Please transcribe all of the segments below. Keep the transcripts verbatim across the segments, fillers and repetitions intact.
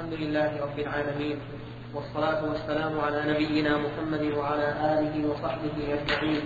الحمد لله رب العالمين، والصلاة والسلام على نبينا محمد وعلى آله وصحبه أجمعين.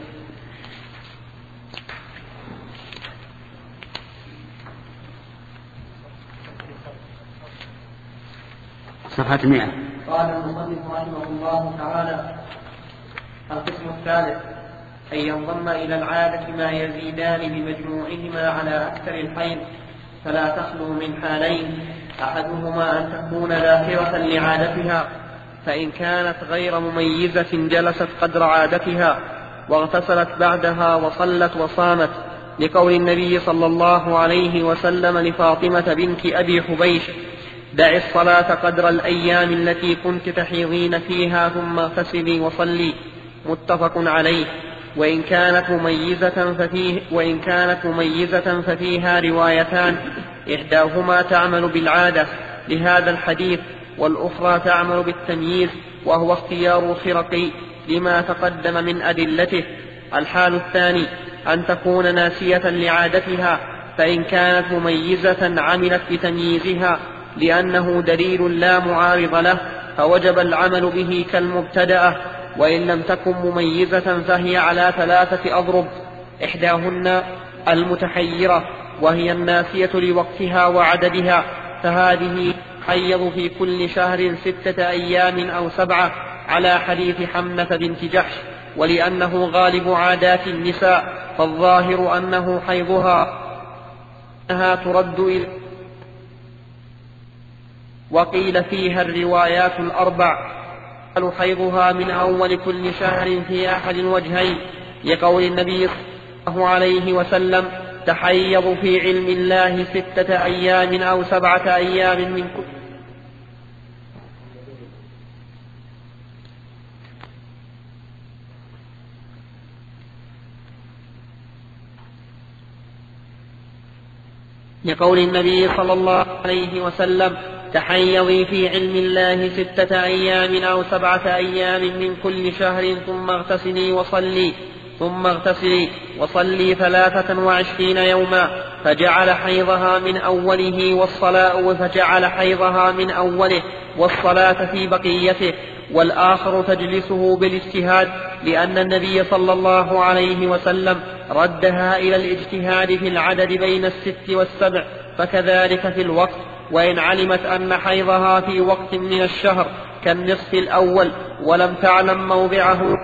صفحة مئة. قال المصنف رحمه الله تعالى: القسم الثالث أن ينضم إلى العادة ما يزيدان بمجموعهما على أكثر الحيض، فلا تخلو من حالين: أحدهما أن تكون ذاكرة لعادتها، فإن كانت غير مميزة جلست قدر عادتها واغتسلت بعدها وصلت وصامت، لقول النبي صلى الله عليه وسلم لفاطمة بنت أبي حبيش: دع الصلاة قدر الأيام التي كنت تحيضين فيها ثم اغتسلي وصلي، متفق عليه. وإن كانت مميزة ففيه وإن كانت مميزة ففيها روايتان: إحداهما تعمل بالعادة لهذا الحديث، والأخرى تعمل بالتمييز، وهو اختيار الخرقي لما تقدم من أدلته. الحال الثاني أن تكون ناسية لعادتها، فإن كانت مميزة عملت بتمييزها لأنه دليل لا معارض له، فوجب العمل به كالمبتدأة. وإن لم تكن مميزة فهي على ثلاثة أضرب: إحداهن المتحيرة، وهي الناسية لوقتها وعددها، فهذه حيض في كل شهر ستة أيام أو سبعة، على حديث حمنة بنت جحش، ولأنه غالب عادات النساء، فالظاهر أنه حيضها أنها ترد إلى. وقيل فيها الروايات الأربع: حيضها من أول كل شهر في أحد الوجهين، لقول النبي صلى الله عليه وسلم: تحيض في علم الله ستة أيام أو سبعة أيام من كل. لقول النبي صلى الله عليه وسلم: تحيضي في علم الله ستة أيام أو سبعة أيام من كل شهر، ثم اغتسلي وصلي ثم اغتسلي وصلي ثلاثة وعشرين يوما، فجعل حيضها من أوله والصلاة فجعل حيضها من أوله والصلاة في بقيته. والآخر تجلسه بالاجتهاد، لأن النبي صلى الله عليه وسلم ردها إلى الاجتهاد في العدد بين الست والسبع، فكذلك في الوقت. وإن علمت أن حيضها في وقت من الشهر كالنصف الأول ولم تعلم موضعه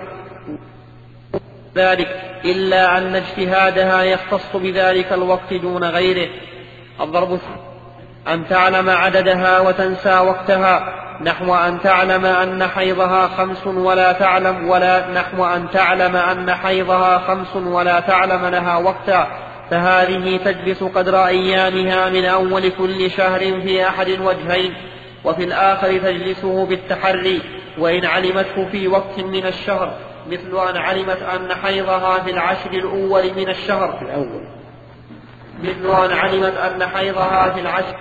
ذلك، إلا أن اجتهادها يختص بذلك الوقت دون غيره. الضرب أن تعلم عددها وتنسى وقتها، نحو أن تعلم أن حيضها خمس ولا تعلم ولا نحو أن تعلم أن حيضها خمس ولا تعلم لها وقتا، فهذه تجلس قدر أيامها من أول كل شهر في أحد الوجهين، وفي الآخر تجلسه بالتحري. وإن علمته في وقت من الشهر، مثل أن علمت أن حيضها في العشر الأول من الشهر الأول مثل أن علمت أن حيضها في العشر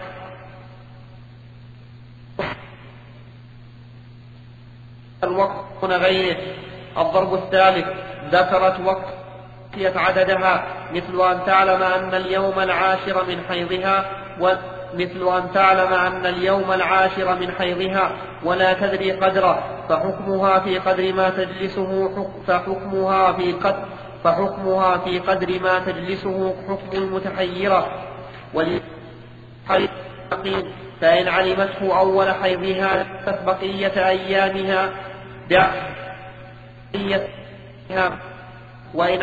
الوقت دون غيره. الضرب الثالث: ذكرت وقت عددها، مثل أن تعلم أن اليوم العاشر من حيضها ومثل أن تعلم أن اليوم العاشر من حيضها ولا تدري قدره، فحكمها في قدر ما تجلسه فحكمها في قدر فحكمها في قدر ما تجلسه حكم المتحيرة. فإن علمته أول حيضها بقية أيامها بقيتها، وإن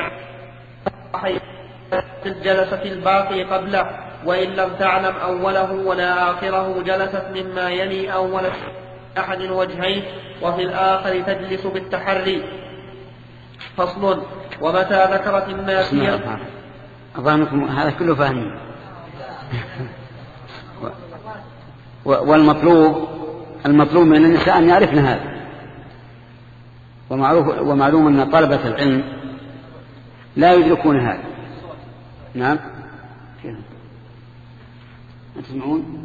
جلست الباقي قبله، وإن لم تعلم أوله ولا آخره جلست مما يلي أول أحد الوجهين، وفي الآخر تجلس بالتحري. فصل: ومتى ذكرت الناسية. أظنكم هذا كله فاهمين. والمطلوب المطلوب من النساء أن يعرفن هذا، ومعروف ومعلوم أن طلبة العلم لا يدركون هذا. نعم، تسمعون؟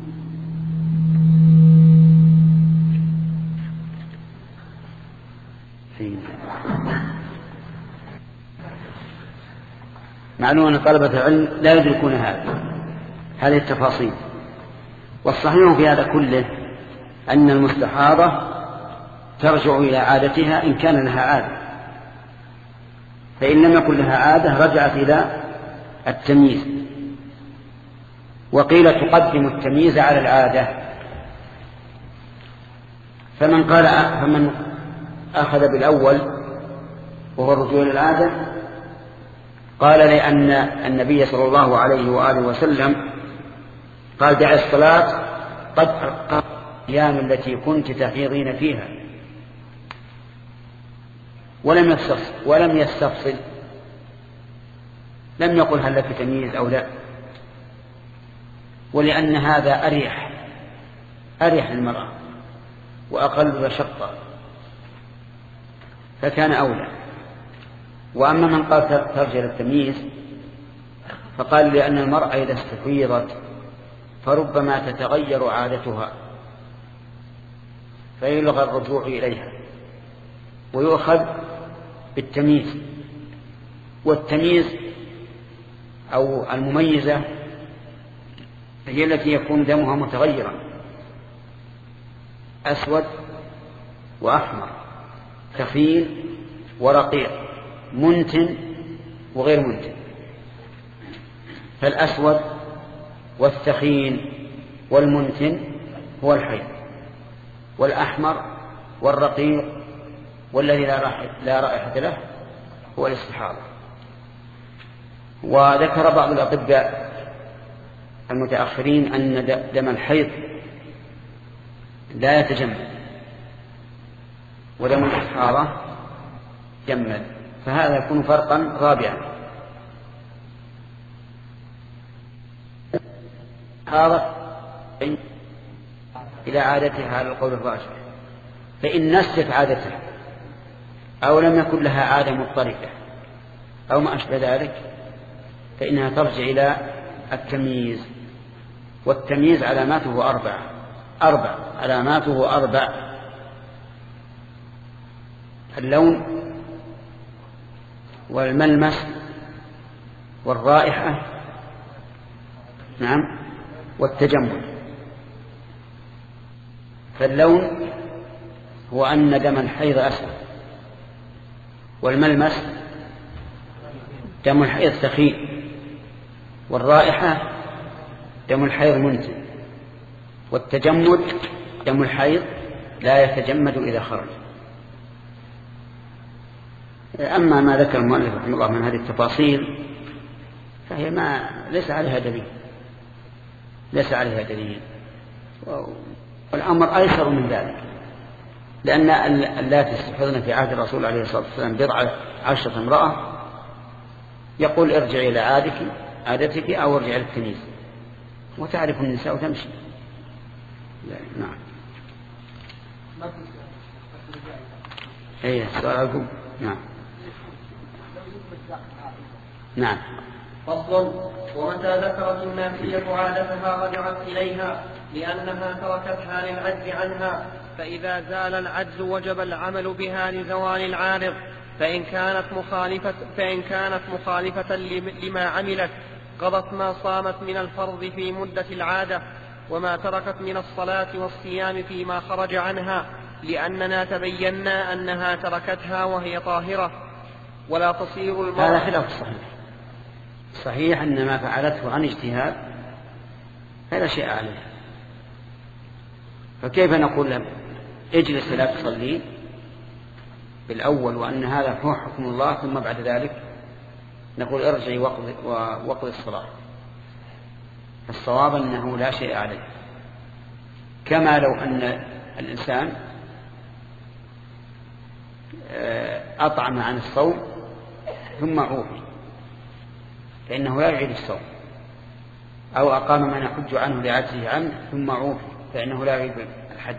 معلوم أن طلبة العلم لا يدركون هذا هذه التفاصيل. والصحيح في هذا كله أن المستحاضة ترجع إلى عادتها إن كان لها عادة، فإن لم يكن لها عادة رجعت إلى التمييز. وقيل تقدم التمييز على العادة. فمن قال فمن أخذ بالأول وهو الرجوع إلى العادة قال لأن النبي صلى الله عليه وآله وسلم قال دع الصلاة قد أرقى الأيام التي كنت تحيضين فيها، ولم يستفصل ولم يستفصل لم يقل هل لك تمييز أو لا، ولأن هذا أريح أريح للمرأة وأقل مشقة فكان أولى. وأما من قال ترجع للتمييز فقال لأن المرأة إذا استفيضت فربما تتغير عادتها فيلغى الرجوع إليها ويؤخذ بالتمييز. والتمييز أو المميزة هي التي يكون دمها متغيرا أسود وأحمر، ثخين ورقيق، منتن وغير منتن. فالأسود والثخين والمنتن هو الحيض، والأحمر والرقيق والذي لا رائحة له هو الاستحاضة. وذكر بعض الأطباء المتأخرين أن دم الحيض لا يتجمد ودم الاستحاضة يتجمد، فهذا يكون فرقا رابعا. هذا إلى عادتها على القول الراجح، فإن نست عادتها أو لم يكن لها عادة مضطربة أو ما أشبه ذلك فإنها ترجع إلى التمييز. والتمييز علاماته أربع أربع علاماته أربع: اللون والملمس والرائحة نعم والتجمل. فاللون هو أن دم الحيض أسود، والملمس دم الحيض ثخين، والرائحة دم الحيض منتن، والتجمد دم الحيض لا يتجمد إذا خرج. أما ما ذكر المؤلف رحمه الله من هذه التفاصيل فهي ما ليس عليها دليل ليس عليها دليل والأمر أيسر من ذلك، لأن اللاتي استحضن في عهد الرسول عليه الصلاة والسلام بضع عشرة امرأة يقول ارجعي إلى عادك عادتك أو ارجعي للتمييز، وتعرف النساء وتمشي. نعم. ايه السؤال عليكم. نعم نعم. فصل: ومتى ذكرت الناسية عادتها رجعت إليها لأنها تركتها للعجز عنها، فإذا زال العجز وجب العمل بها لزوال العارض، فإن كانت مخالفة, فإن كانت مخالفة لما عملت قضت ما صامت من الفرض في مدة العادة، وما تركت من الصلاة والصيام فيما خرج عنها، لأننا تبينا أنها تركتها وهي طاهرة. ولا تصير المرأة. هذا خلاف صحيح. صحيح أن ما فعلته عن اجتهاد فلا شيء عليه، فكيف نقول لهم اجلس لا تصلي بالأول وأن هذا هو حكم الله، ثم بعد ذلك نقول ارجعي وقضي الصلاة؟ الصواب أنه لا شيء عليه، كما لو أن الإنسان أطعم عن الصوم ثم عوفي فإنه لا يعيد الصوم، أو أقام من يحج عنه لعجزه عنه ثم عوفي فإنه لا يعيد الحج.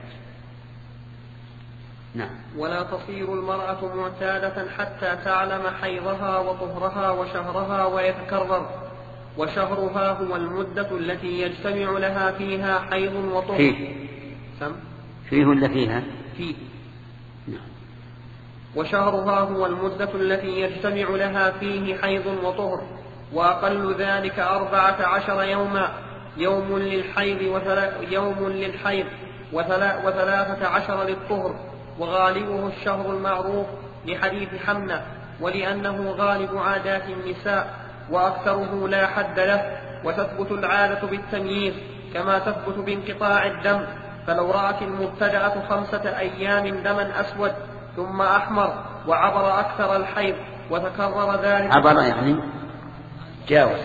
نعم. ولا تصير المرأة معتادة حتى تعلم حيضها وطهرها وشهرها ويتكرر، وشهرها هو المدة التي يجتمع لها فيها حيض وطهر. فيه سم؟ فيه ولا فيها؟ فيه. نعم. وشهرها هو المدة التي يجتمع لها فيه حيض وطهر، وأقل ذلك أربعة عشر يوما، يوم للحيض وثلاث يوم للحيض وثلاثة عشر للطهر، وغالبه الشهر المعروف لحديث حمنة، ولأنه غالب عادات النساء، وأكثره لا حد له. وتثبت العادة بالتمييز كما تثبت بانقطاع الدم، فلو رأت المبتدأة خمسة أيام دما أسود ثم أحمر وعبر أكثر الحيض وتكرر ذلك عبر يعني جاوز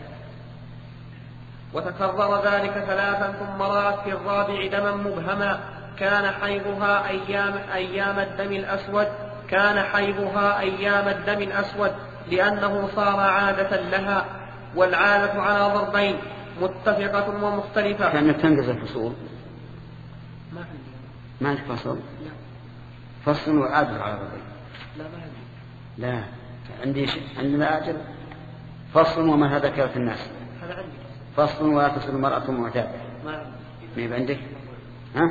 وتكرر ذلك ثلاثا ثم رأت في الرابع دما مبهما كان حيضها أيام, أيام الدم الأسود كان حيضها أيام الدم الأسود لأنه صار عادة لها. والعادة على ضربين متفقة ومختلفة. كأنك تنجز الفصول. ما عندي ما عندك فصل؟ لا. فصل وعادة على ضربين. لا ما عندي. لا عندي ش... عندنا أجل فصل وما هذا ذكرت الناس. هذا عندي. فصل ولا تصل المرأة معتادة. ما عندي. ما يبقى عندك؟ ها؟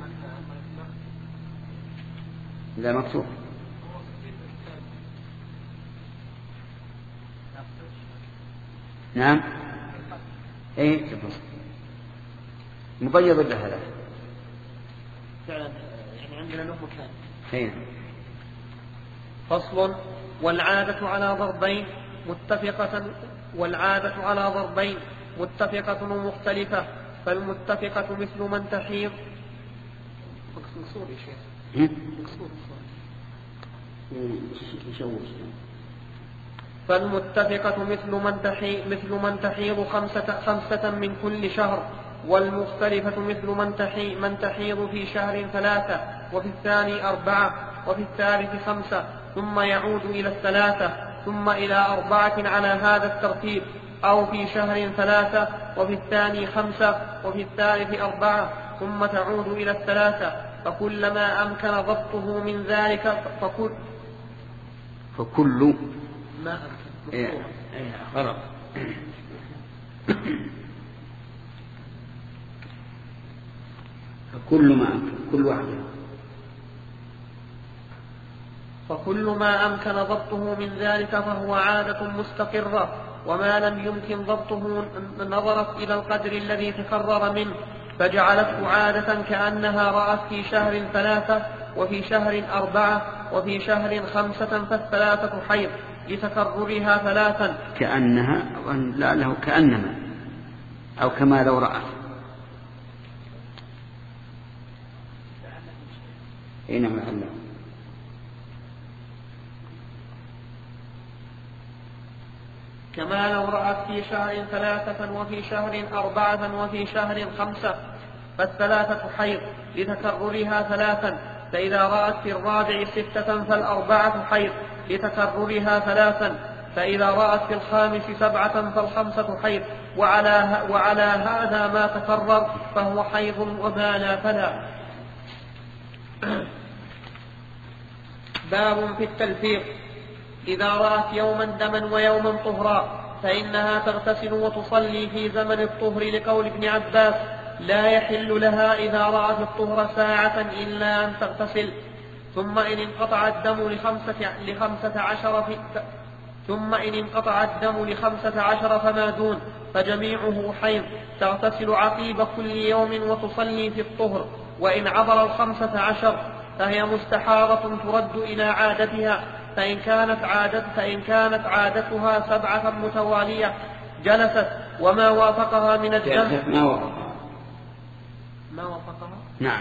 لا مكتوب. نعم ايه تفصل مبيض له هذا فعلا يعني عندنا له مكان. ايه. فصل. والعادة على ضربين متفقة والعادة على ضربين متفقة ومختلفة. فالمتفقة مثل من تحيض مقصود يا شيخ مقصود فالمتفقة مثل من تحيض مثل من تحيض خمسة, خمسة من كل شهر. والمختلفة مثل من تحيض من تحيض في شهر ثلاثة وفي الثاني أربعة وفي الثالث خمسة ثم يعود إلى الثلاثة ثم إلى أربعة على هذا الترتيب، أو في شهر ثلاثة وفي الثاني خمسة وفي الثالث أربعة ثم تعود إلى الثلاثة. فكلما أمكن ضبطه من ذلك فكل فكل ما أمكن إيه. غلط. فكل ما أمكن كل واحدة فكل ما أمكن ضبطه من ذلك فهو عادة مستقرة، وما لم يمكن ضبطه نظرت إلى القدر الذي تكرر منه فجعلته عادة كأنها رأت في شهر ثلاثة وفي شهر أربعة وفي شهر خمسة فالثلاثة حيض لتكررها ثلاثا. كأنها لا له كأنما أو كما لو رأت. أين محله؟ كما لو رأت في شهر ثلاثة وفي شهر أربعة وفي شهر خمسة فالثلاثة حيض لتكررها ثلاثا. فإذا رأت في الرابع ستة فالأربعة حيض لتكررها ثلاثا. فإذا رأت في الخامس سبعة فالخمسة حيض. وعلى, وعلى هذا ما تكرر فهو حيض وما لا فلا. باب في التلفيق. إذا رأت يوما دما ويوما طهرا فإنها تغتسل وتصلي في زمن الطهر لقول ابن عباس لا يحل لها إذا رأت الطهر ساعة إلا أن تغتسل. ثم إن انقطع الدم لخمسة, لخمسة عشر في ثم إن انقطع الدم لخمسة عشر فما دون فجميعه حيض تغتسل عقيب كل يوم وتصلي في الطهر. وإن عبر الخمسة عشر فهي مستحاضة ترد إلى عادتها. فإن كانت, عادت فإن كانت عادتها سبعة متوالية جلست وما وافقها من الدم ما وافقها ما وافقها نعم.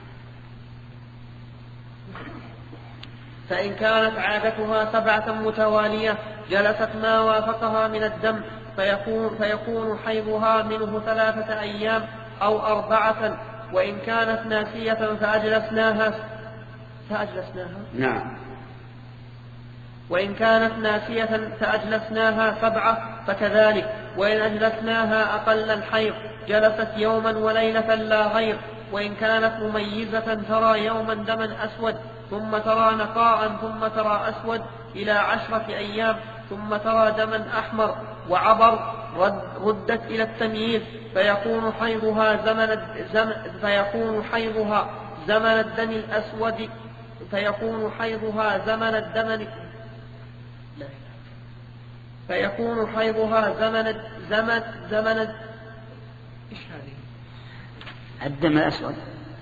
فإن كانت عادتها سبعة متوالية جلست ما وافقها من الدم فيكون, فيكون حيضها منه ثلاثة أيام أو أربعة. وإن كانت ناسية فأجلسناها فأجلسناها نعم. وإن كانت ناسية فأجلسناها سبعة فكذلك. وإن أجلسناها أقل الحيض جلست يوما وليلة لا غير. وإن كانت مميزة ترى يوما دما أسود ثم ترى نقاء ثم ترى أسود إلى عشرة أيام ثم ترى دما أحمر وعبر رد ردت إلى التمييز فيكون حيضها زمن, زمن فيكون حيضها زمن الدم الأسود فيكون حيضها زمن الدم فيكون حيضها زمن زمن زمن إيش هذه؟ الدم الأسود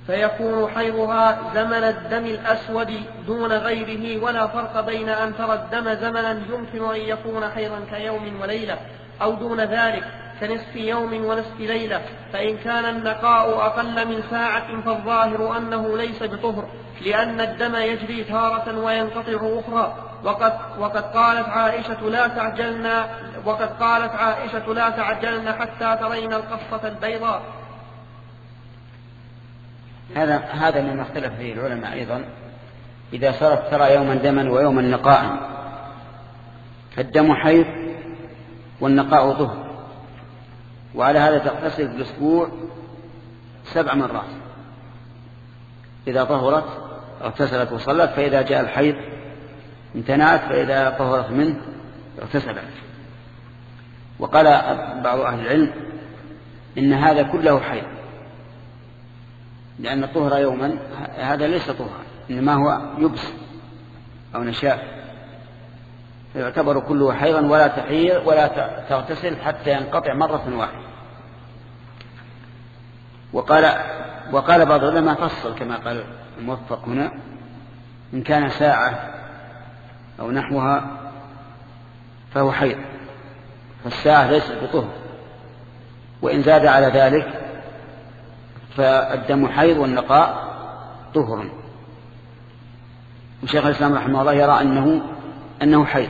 فيكون حيضها زمن الدم الأسود دون غيره، ولا فرق بين أن ترى الدم زمنا يمكن أن يكون حيضا كيوم وليلة أو دون ذلك كنصف يوم ونصف ليلة. فإن كان النقاء أقل من ساعة فالظاهر أنه ليس بطهر، لأن الدم يجري تارة وينقطع أخرى. وقد, وقد قالت عائشة لا تعجلن وقد قالت عائشة لا تعجلن حتى ترين القصة البيضاء. هذا هذا مما اختلف فيه العلماء أيضا. إذا صارت ترى يوما دما ويوما نقاء، فالدم حيض والنقاء ظهر، وعلى هذا تغتسل في الأسبوع سبع مرات. إذا طهرت اغتسلت وصلت، فإذا جاء الحيض امتنعت، فإذا طهرت منه اغتسلت. وقال بعض أهل العلم إن هذا كله حيض، لأن الطهر يوما هذا ليس طهرا، إنما هو يبس أو نشاف، فيعتبر كله حيضا ولا تحيض ولا تغتسل حتى ينقطع مرة واحدة. وقال وقال بعض العلماء فصل كما قال الموفق هنا، إن كان ساعة أو نحوها فهو حيض، فالساعة ليست بطهر، وإن زاد على ذلك فالدم حيض والنقاء طهر. وشيخ الإسلام رحمه الله يرى أنه أنه حيض،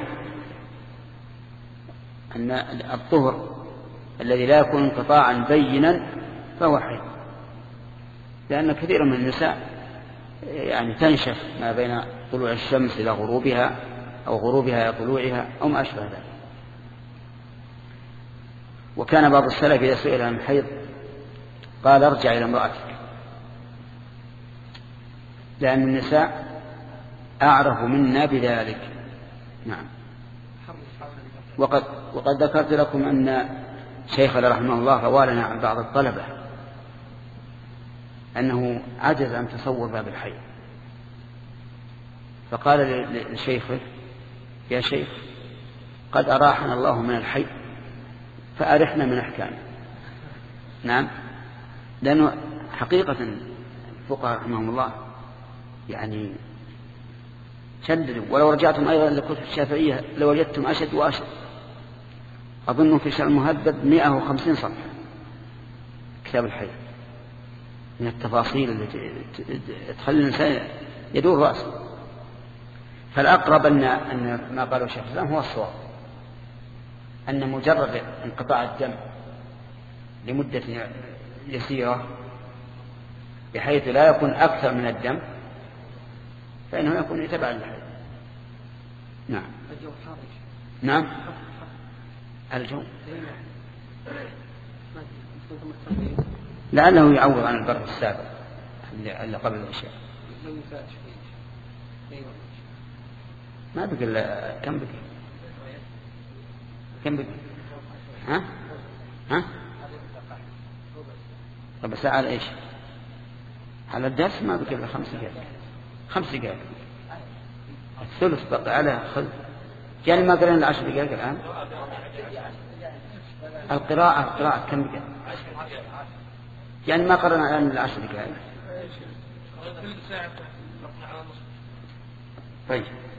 أن الطهر الذي لا يكون انقطاعا بينا فهو حيض، لأن كثير من النساء يعني تنشف ما بين طلوع الشمس إلى غروبها أو غروبها إلى طلوعها أو ما أشبه ذلك. وكان بعض السلف إذا سئل عن الحيض قال ارجع إلى امرأتك، لأن النساء أعرف منا بذلك. نعم. وقد, وقد ذكرت لكم أن شيخنا رحمه الله روالنا عن بعض الطلبة أنه عجز عن تصور باب الحيض، فقال لشيخه يا شيخ قد أراحنا الله من الحيض فأرحنا من أحكامه. نعم، لأنه حقيقة الفقهاء رحمهم الله يعني شددوا. ولو رجعتم أيضا لكتب الشافعية لوجدتم أشد وأشد. أظن في شرح المهذب مئة وخمسين صفحة كتاب الحيض من التفاصيل التي تخلي الإنسان يدور رأسه. فالأقرب أن أن ما قاله الشيخ الإسلام هو الصواب، أن مجرد انقطاع الدم لمدة يسيرة بحيث لا يكون أكثر من الدم فإنه يكون يتبع الحيض. نعم. الجو حار. نعم. الجو لعله يعوض عن البرد السابق اللي قبل العشاء. ما بقي إلا كم بقي؟ كم بقي؟ ها؟ ها؟ طب ساعة على إيش؟ على الدرس ما بقي إلا خمس دقائق. خمس دقائق. الثلث بقي على خذ. يعني ما قرأنا العشر دقائق الآن. القراءة القراءة كم بقي؟ يعني ما قرأنا الآن العشر دقائق. طيب.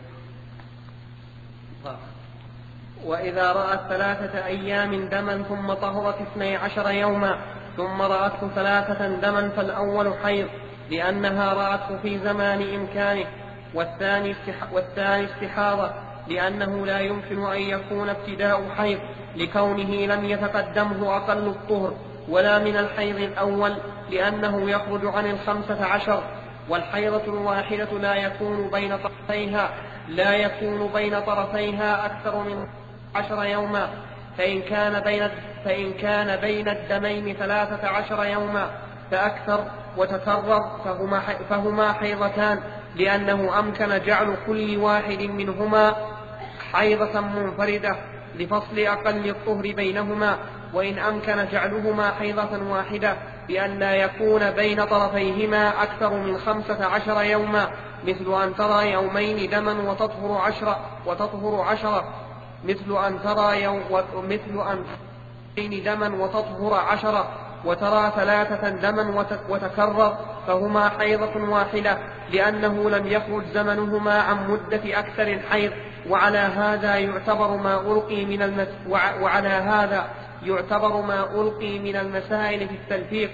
وإذا رأت ثلاثة أيام دما ثم طهرت اثني عشر يوما ثم رأته ثلاثة دما فالأول حيض لأنها رأته في زمان إمكانه، والثاني, استح... والثاني استحاضة لأنه لا يمكن أن يكون ابتداء حيض لكونه لم يتقدمه أقل الطهر، ولا من الحيض الأول لأنه يخرج عن الخمسة عشر. والحيضة الواحدة لا يكون بين طرفيها لا يكون بين طرفيها أكثر من عشر يوما، فإن كان بين فإن كان بين الدمين ثلاثة عشر يوما فأكثر وتكرر فهما فهما حيضتان، لأنه أمكن جعل كل واحد منهما حيضة منفردة لفصل أقل الطهر بينهما، وإن أمكن جعلهما حيضة واحدة بأن لا يكون بين طرفيهما أكثر من خمسة عشر يوما، مثل أن ترى يومين دما وتطهر عشرة وتطهر عشرة مثل أن ترى يوم مثل أن ترى دما وتطهر عشرة وترى ثلاثة دما وتكرر فهما حيضة واحدة، لأنه لم يخرج زمنهما عن مدة أكثر الحيض. وعلى هذا يعتبر ما ألقي من المس... وعلى هذا يعتبر ما ألقي من المسائل في التلفيق.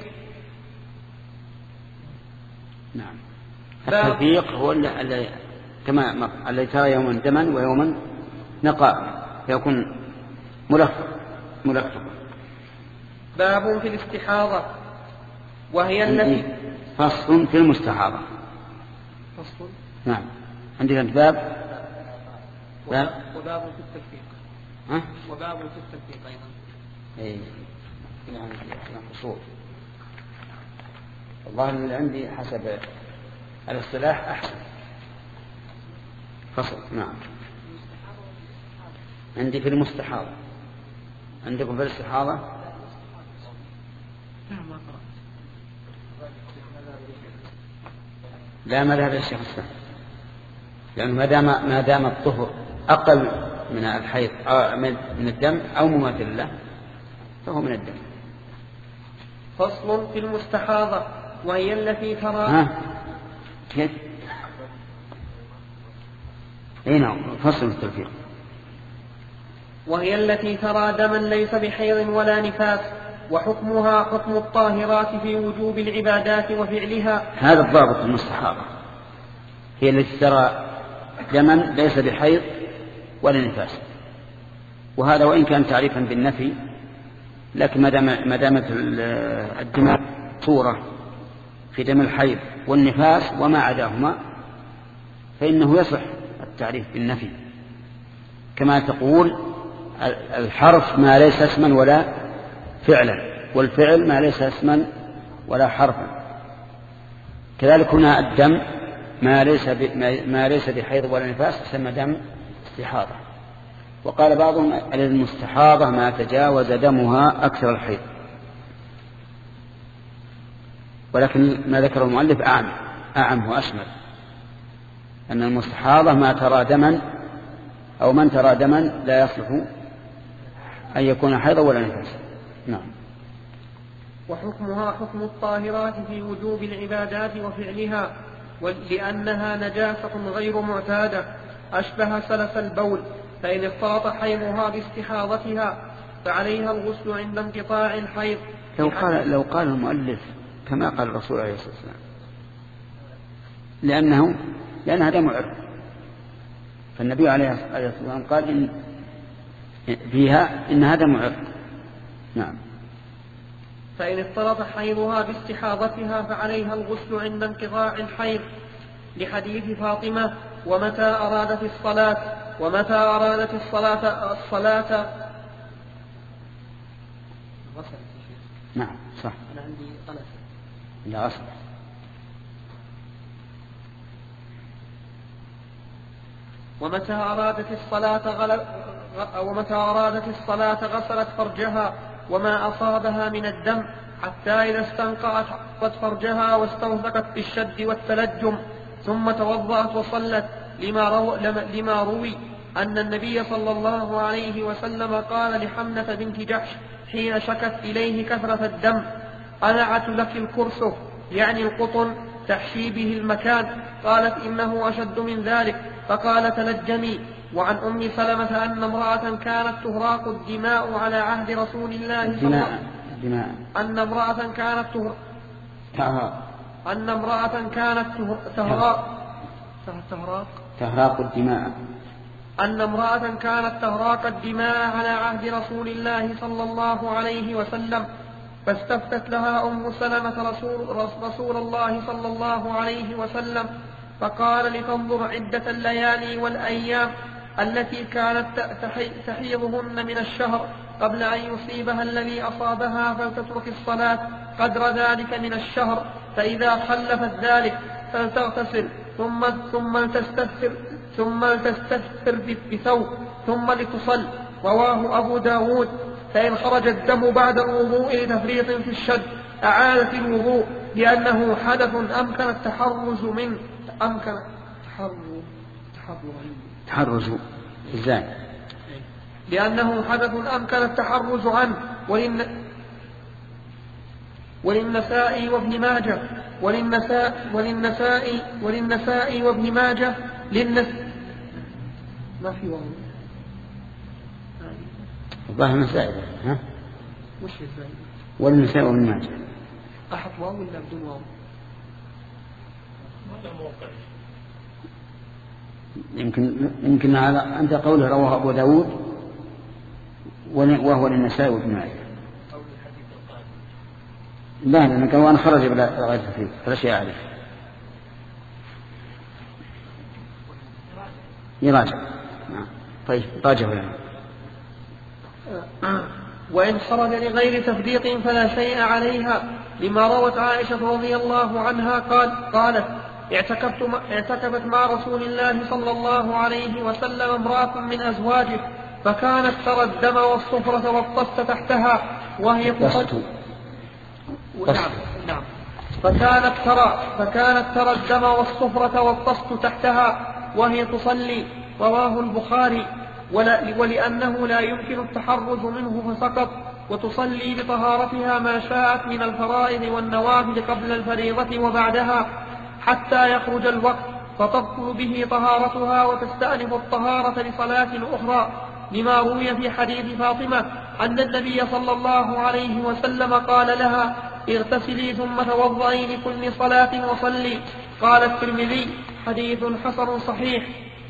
نعم. التلفيق هو الذي كما الذي ترى يوما دما ويوما نقاء فيكون ملفق ملفق. باب في الاستحاضة وهي التي فصل في المستحاضة. فصل نعم. عندنا باب باب وباب في التلفيق. ها؟ وباب في التلفيق أيضا. إيه. نعم. فصول. والله اللي عندي حسب الاصطلاح أحسن. فصل. نعم. عندي في المستحاضة. عندكم في الاستحاضة؟ لا مذهب الشيخ السلام، لأنه ما دام ما دام الطهر أقل من الحيض من الدم أو مماثل له فهو من الدم. فصل في المستحاضة وهي التي ترى ها كيف؟ اي نعم. فصل التلفيق. وهي التي ترى دما ليس بحيض ولا نفاس، وحكمها حكم الطاهرات في وجوب العبادات وفعلها. هذا الضابط المستحاضة، هي التي ترى دما ليس بحيض ولا نفاس. وهذا وإن كان تعريفا بالنفي، لكن ما دامت الدماء صورة في دم الحيض والنفاس وما عداهما فإنه يصح التعريف بالنفي، كما تقول الحرف ما ليس اسما ولا فعلا، والفعل ما ليس اسما ولا حرفا. كذلك هنا الدم ما ليس ما ليس بحيض ولا نفاس يسمى دم استحاضة. وقال بعضهم المستحاضة ما تجاوز دمها أكثر الحيض، ولكن ما ذكر المؤلف أعم أعم وأشمل، أن المستحاضة ما ترى دما أو من ترى دما لا يصلح أن يكون حيضا ولا نفاسا. نعم. وحكمها حكم الطاهرات في وجوب العبادات وفعلها، لأنها نجاسة غير معتادة أشبه سلس البول، فإن اختلط حيضها باستحاضتها فعليها الغسل عند انقطاع الحيض. لو قال, لو قال المؤلف كما قال الرسول عليه الصلاة والسلام، لأنه لأنها دم عرق، فالنبي عليه الصلاة والسلام قال إن فيها إنها دم عرق. نعم. فإن اختلط حيضها باستحاضتها فعليها الغسل عند انقطاع الحيض، لحديث فاطمة ومتى أرادت الصلاة ومتى أرادت الصلاة الصلاة غسلت. نعم صح. أنا عندي غلط. لا غسل. ومتى أرادت الصلاة غل... ومتى أرادت الصلاة غسلت فرجها وما أصابها من الدم حتى إذا استنقعت حطت فرجها واستوثقت بالشد والتلجم، ثم توضأت وصلت، لما, رو... لما روي أن النبي صلى الله عليه وسلم قال لحمنة بنت جحش حين شكت إليه كثرة الدم: أنعت لك الكرسف، يعني القطن تحشي به المكان. قالت: إنه أشد من ذلك. فقال: تلجمي. وعن أم سلمة أن امرأة كانت تهراق الدماء على عهد رسول الله صلى الله عليه وسلم أن امرأة كانت تهراق أن امرأة كانت تهراق تهراق تهراق الدماء أن امرأة كانت تهراق الدماء على عهد رسول الله صلى الله عليه وسلم، فاستفتت لها أم سلمة رسول, رسول الله صلى الله عليه وسلم، فقال: لتنظر عدة الليالي والأيام التي كانت تحيضهن من الشهر قبل أن يصيبها الذي أصابها، فلتترك الصلاة قدر ذلك من الشهر، فإذا خلفت ذلك فلتغتسل ثم ثم لتستثر ثم لتستثر بثوب ثم لتصل. رواه أبو داود. فإن خرج الدم بعد الوضوء لتفريط في الشد أعادت الوضوء، لأنه حدث أمكن التحرز منه أمكن تحرز تحرز إزاي؟ لأنه حدث أمكن التحرز عنه. وإن وللنسائي وابن ماجه وللنساء وللنسائي وللنسائي وابن ماجه للنس ما في واو الظاهر النسائي ها وش النسائي والنسائي وابن ماجه أحط واو ولا بدون واو؟ يمكن يمكن هذا أنت قوله رواه أبو داود وهو للنسائي وابن ماجه. لا لأن كان وأنا خرج بلا غير تفريق فلا شيء أعرف. يراجع. طيب راجع يعني. وإن خرج لغير تفريق فلا شيء عليها لما روت عائشة رضي الله عنها قال قالت اعتكفت اعتكفت مع رسول الله صلى الله عليه وسلم امرأة من أزواجه فكانت ترى الدم والصفرة والطست تحتها وهي تصلي. نعم نعم فكانت ترى فكانت ترى الدم والصفرة والطست تحتها وهي تصلي. رواه البخاري. ولأنه لا يمكن التحرز منه فسقط وتصلي بطهارتها ما شاءت من الفرائض والنوافل قبل الفريضة وبعدها حتى يخرج الوقت فتبطل به طهارتها وتستأنف الطهارة لصلاة أخرى لما روي في حديث فاطمة أن النبي صلى الله عليه وسلم قال لها اغتسلي ثم توضئي لكل صلاة وصلي. قال الترمذي حديث حسن صحيح.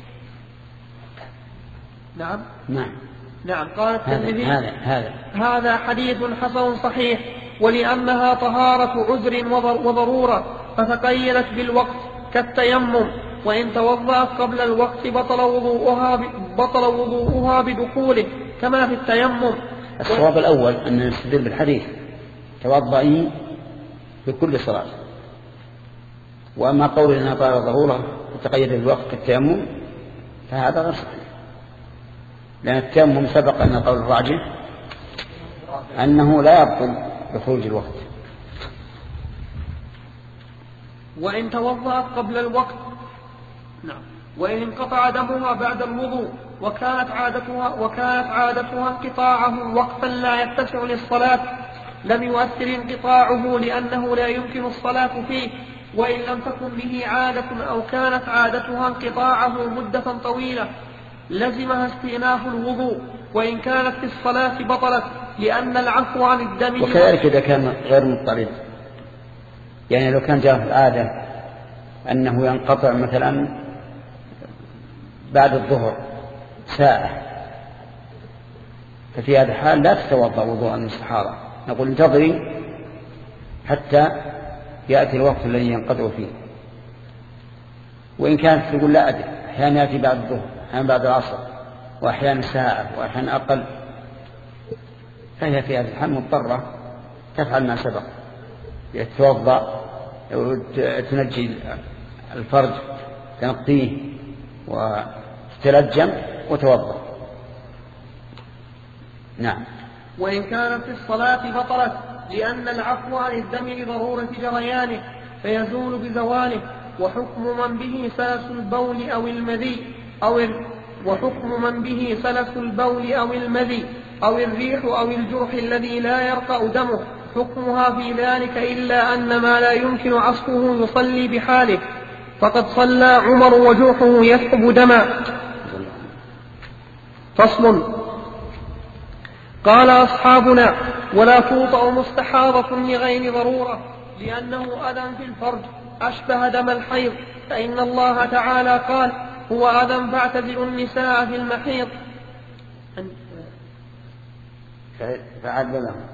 نعم نعم نعم قال الترمذي هذا هذا هذا حديث حسن صحيح. ولأنها طهارة عذر وضرورة فتقيدت بالوقت كالتيمم وإن توضأت قبل الوقت بطل وضوءها بطل وضوءها بدخوله كما في التيمم. الصواب الأول أن نستدل بالحديث توضئي بكل صلاة. وأما قول أنها طهارة ضرورة وتقيد بالوقت كالتيمم فهذا غير صحيح لأن التيمم سبق أن قول الراجح أنه لا يبطل بخروج الوقت. وإن توضأت قبل الوقت نعم وإن انقطع دمها بعد الوضوء وكانت عادتها وكانت عادتها انقطاعه وقتا لا يتسع للصلاة لم يؤثر انقطاعه لأنه لا يمكن الصلاة فيه. وإن لم تكن به عادة أو كانت عادتها انقطاعه مدة طويلة لزمها استئناف الوضوء وإن كانت في الصلاة بطلت لأن العفو عن الدم. وكذلك إذا كان غير مضطرد يعني لو كان جاء في العادة أنه ينقطع مثلا بعد الظهر ساعة ففي هذا الحال لا تتوضأ وضوءا للصحابة نقول انتظري حتى يأتي الوقت الذي ينقطع فيه. وإن كانت تقول لا أدري أحيانا يأتي بعد الظهر أحيانا بعد العصر وأحيانا ساعة وأحيانا أقل فهي في هذا الحال مضطرة تفعل ما سبق يتوضأ وتنجي الفرج تنقيه وتلجم وتوضأ. نعم. وإن كانت في الصلاة بطلت لأن العفو عن الدم لضرورة جريانه فيزول بزواله. وحكم من به سلس البول أو المذي أو ال... وحكم من به سلس البول أو المذي أو الريح أو الجرح الذي لا يرقأ دمه حكمها في ذلك إلا أن ما لا يمكن عصفه يصلي بحاله فقد صلى عمر وجرحه يسحب دما. فصل. قال أصحابنا ولا توطأ مستحاضة لغير ضرورة لأنه أذى في الفرج أشبه دم الحيض فإن الله تعالى قال هو أذى فاعتزلوا النساء في المحيض. فعل له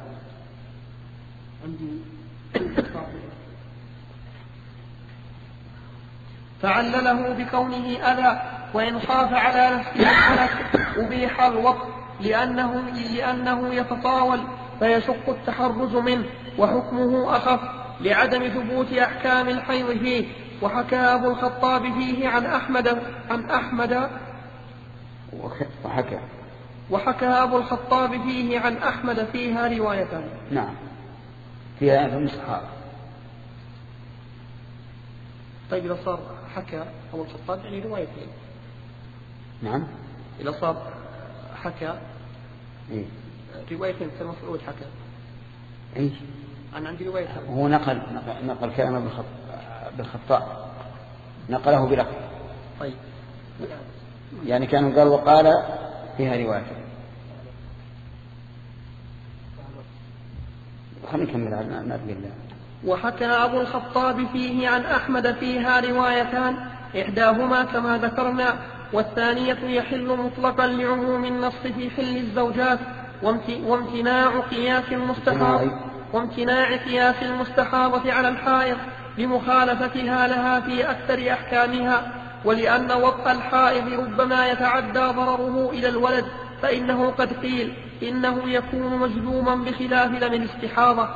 فعلله بكونه أذى وإن خاف على نفسه الحلف أبيح الوقت لأنه, لأنه يتطاول فيشق التحرز منه وحكمه أخف لعدم ثبوت أحكام الحيض فيه. وحكى أبو الخطاب فيه عن أحمد عن أحمد وحكى وحكى أبو الخطاب فيه عن أحمد فيها روايتان. نعم فيها أنت مصحاب. طيب إذا صار حكى أبو الخطاب يعني روايتين. نعم إذا صار حكى إيه؟ روايتين مثل مفعول حكى إيه؟ أنا عندي رواية. هو نقل نقل, نقل كلام بالخطاء، نقله بلفظ. طيب. يعني كانوا قال وقال فيها رواية. خلينا نكمل على نبي الله. وحكى أبو الخطاب فيه عن أحمد فيها روايتان، إحداهما كما ذكرنا، والثانية يحل مطلقا لعموم النص في حل الزوجات، وامتناع قياس المستحاضة وامتناع قياس المستحاضة على الحائض لمخالفتها لها في أكثر أحكامها، ولأن وطء الحائض ربما يتعدى ضرره إلى الولد، فإنه قد قيل إنه يكون مجذوما بخلاف دم الاستحاضة.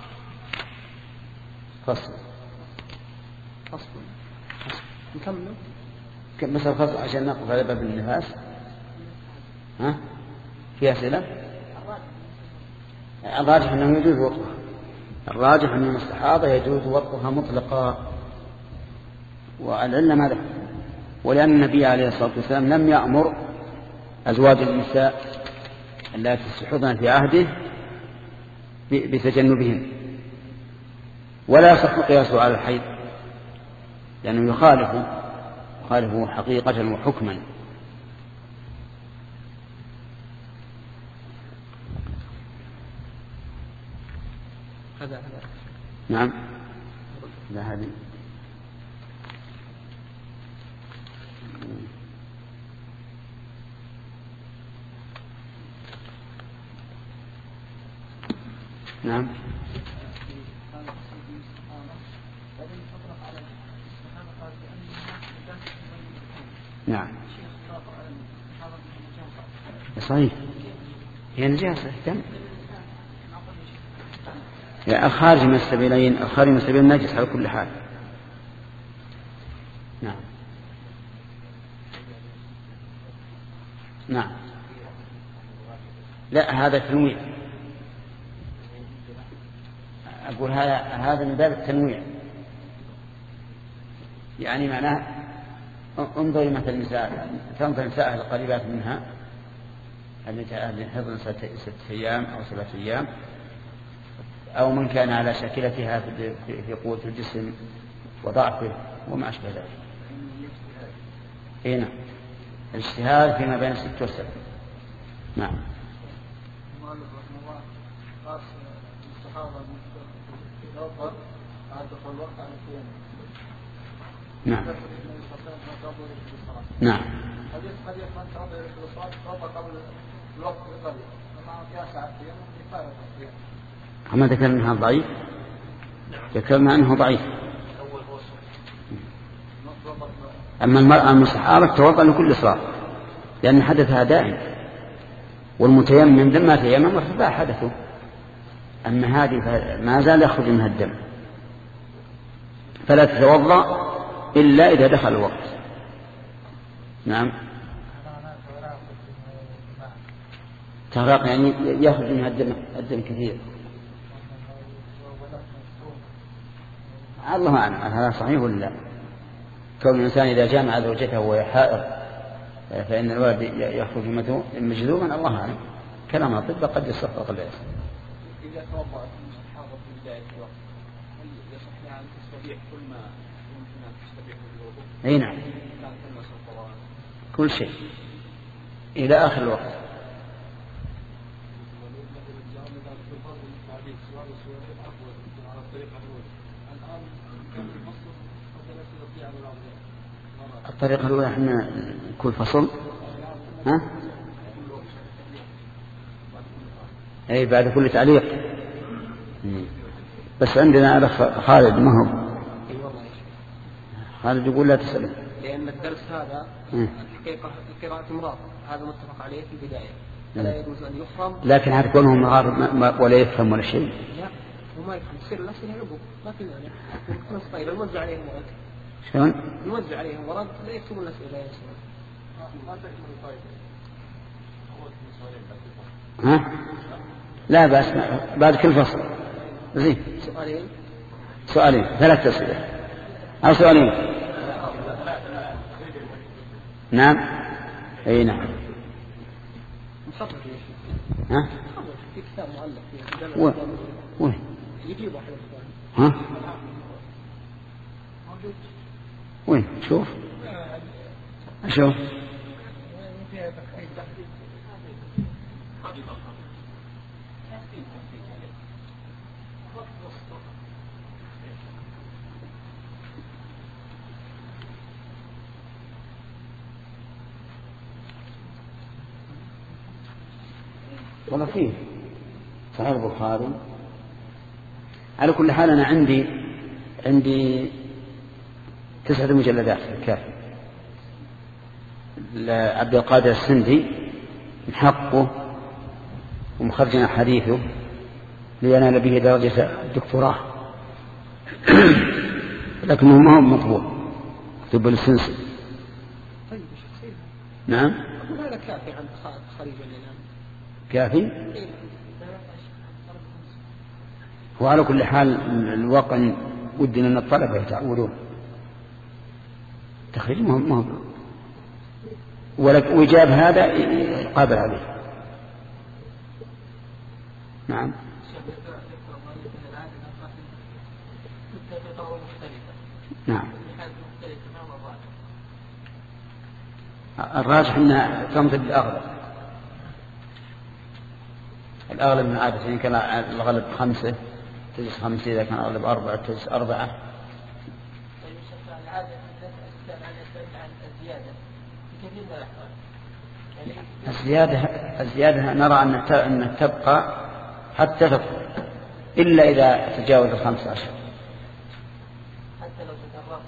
فصل فصل نكمل بس الفصل عشان نقف على باب النفاس. ها في أسئلة؟ الراجح أنه يجوز وطئها، الراجح أن المستحاضة يجوز وطئها مطلقا، والعلة ماذا؟ ولأن النبي عليه الصلاة والسلام لم يأمر أزواج النساء التي تستحضن في عهده بتجنبهن، ولا يصح قياسه على الحيض لأنه يخالف يخالفه حقيقة وحكما. هذا هذا نعم. لا هذه نعم. نعم صحيح، هي نجاسة دم. يعني الخارج من السبيلين الخارج من السبيل نجس على كل حال. نعم نعم. لا هذا تنويع، أقول هذا هذا من باب التنويع، يعني معناه انظري مثل النساء، تنظر النساء القريبات منها التي حضن ستة أيام أو سبعة أيام، أو من كان على شاكلتها في قوة الجسم وضعفه وما أشبه ذلك. هنا الاجتهاد فيما بين الست والسبع. نعم. نعم نعم. أما ذكرنا أنها ضعيف، ذكرنا أنه ضعيف. أما المرأة المستحاضة توضأ لكل صلاة لأن حدثها دائم، والمتيمم لما تيمم ارتفاع حدثه. أما هذه ما زال يخرج منها الدم، فلا تتوضأ إلا إذا دخل الوقت. نعم. تغرق يعني يخرج منها الدم, الدم كثير. الله أعلم هذا صحيح ولا لا. كون الإنسان إذا جامع زوجته وهي حائض فإن الولد يخرج مجذوما، الله أعلم. كلام الطب قد يصح وقد لا يصح. إذا توضأت المستحاضة في بداية الوقت هل يصح لها أن تستبيح كل ما يمكن أن تستبيح بالوضوء؟ أي نعم، كل شيء إلى آخر الوقت. الطريقة الأولى احنا كل فصل ها أي بعد كل تعليق. بس عندنا الأخ خالد ما هو خالد يقول لا تسأله لأن الدرس هذا الحقيقة القراءة مرار، هذا متفق عليه في البداية، فلا يجوز أن يفهم. لكن هتكونه مرار ولا يفهم ولا شيء. لا وما يفهم، يصير الأسئلة عقب ما في مانع. طيب نوزع عليهم ورق. شلون؟ نوزع عليهم ورق لا يكتبون الأسئلة يا ها؟ لا بأس بعد كل فصل. زين. سؤالين. سؤالين ثلاث أسئلة أو سؤالين. نعم. أي نعم. مخطط ها؟ في كتاب مؤلف وين؟ وين؟ يجيب واحد ها؟ وين شوف شوف والله فيه صحيح البخاري. على كل حال أنا عندي عندي تسعة مجلدات كافي لعبد القادر السندي محقه ومخرجنا حديثه لينال به درجة الدكتوراه لكنه ما هو مطبوع كتب السنسي. طيب نعم هذا كافي عن خريج الإمام كافي. وعلى كل حال الواقع ودنا أن الطلبة يتعودون تخريج مهم مهم وإجاب هذا قابل عليه. نعم نعم الراجح أنها تمضي بالأغلب الأغلب من عادة يعني كان الغالب خمسة تجلس خمسة إذا كان الغالب أربعة تجلس أربعة. الزيادة الزيادة نرى أن تبقى حتى تكون إلا إذا تجاوز الخمسة عشر. حتى لو تكرر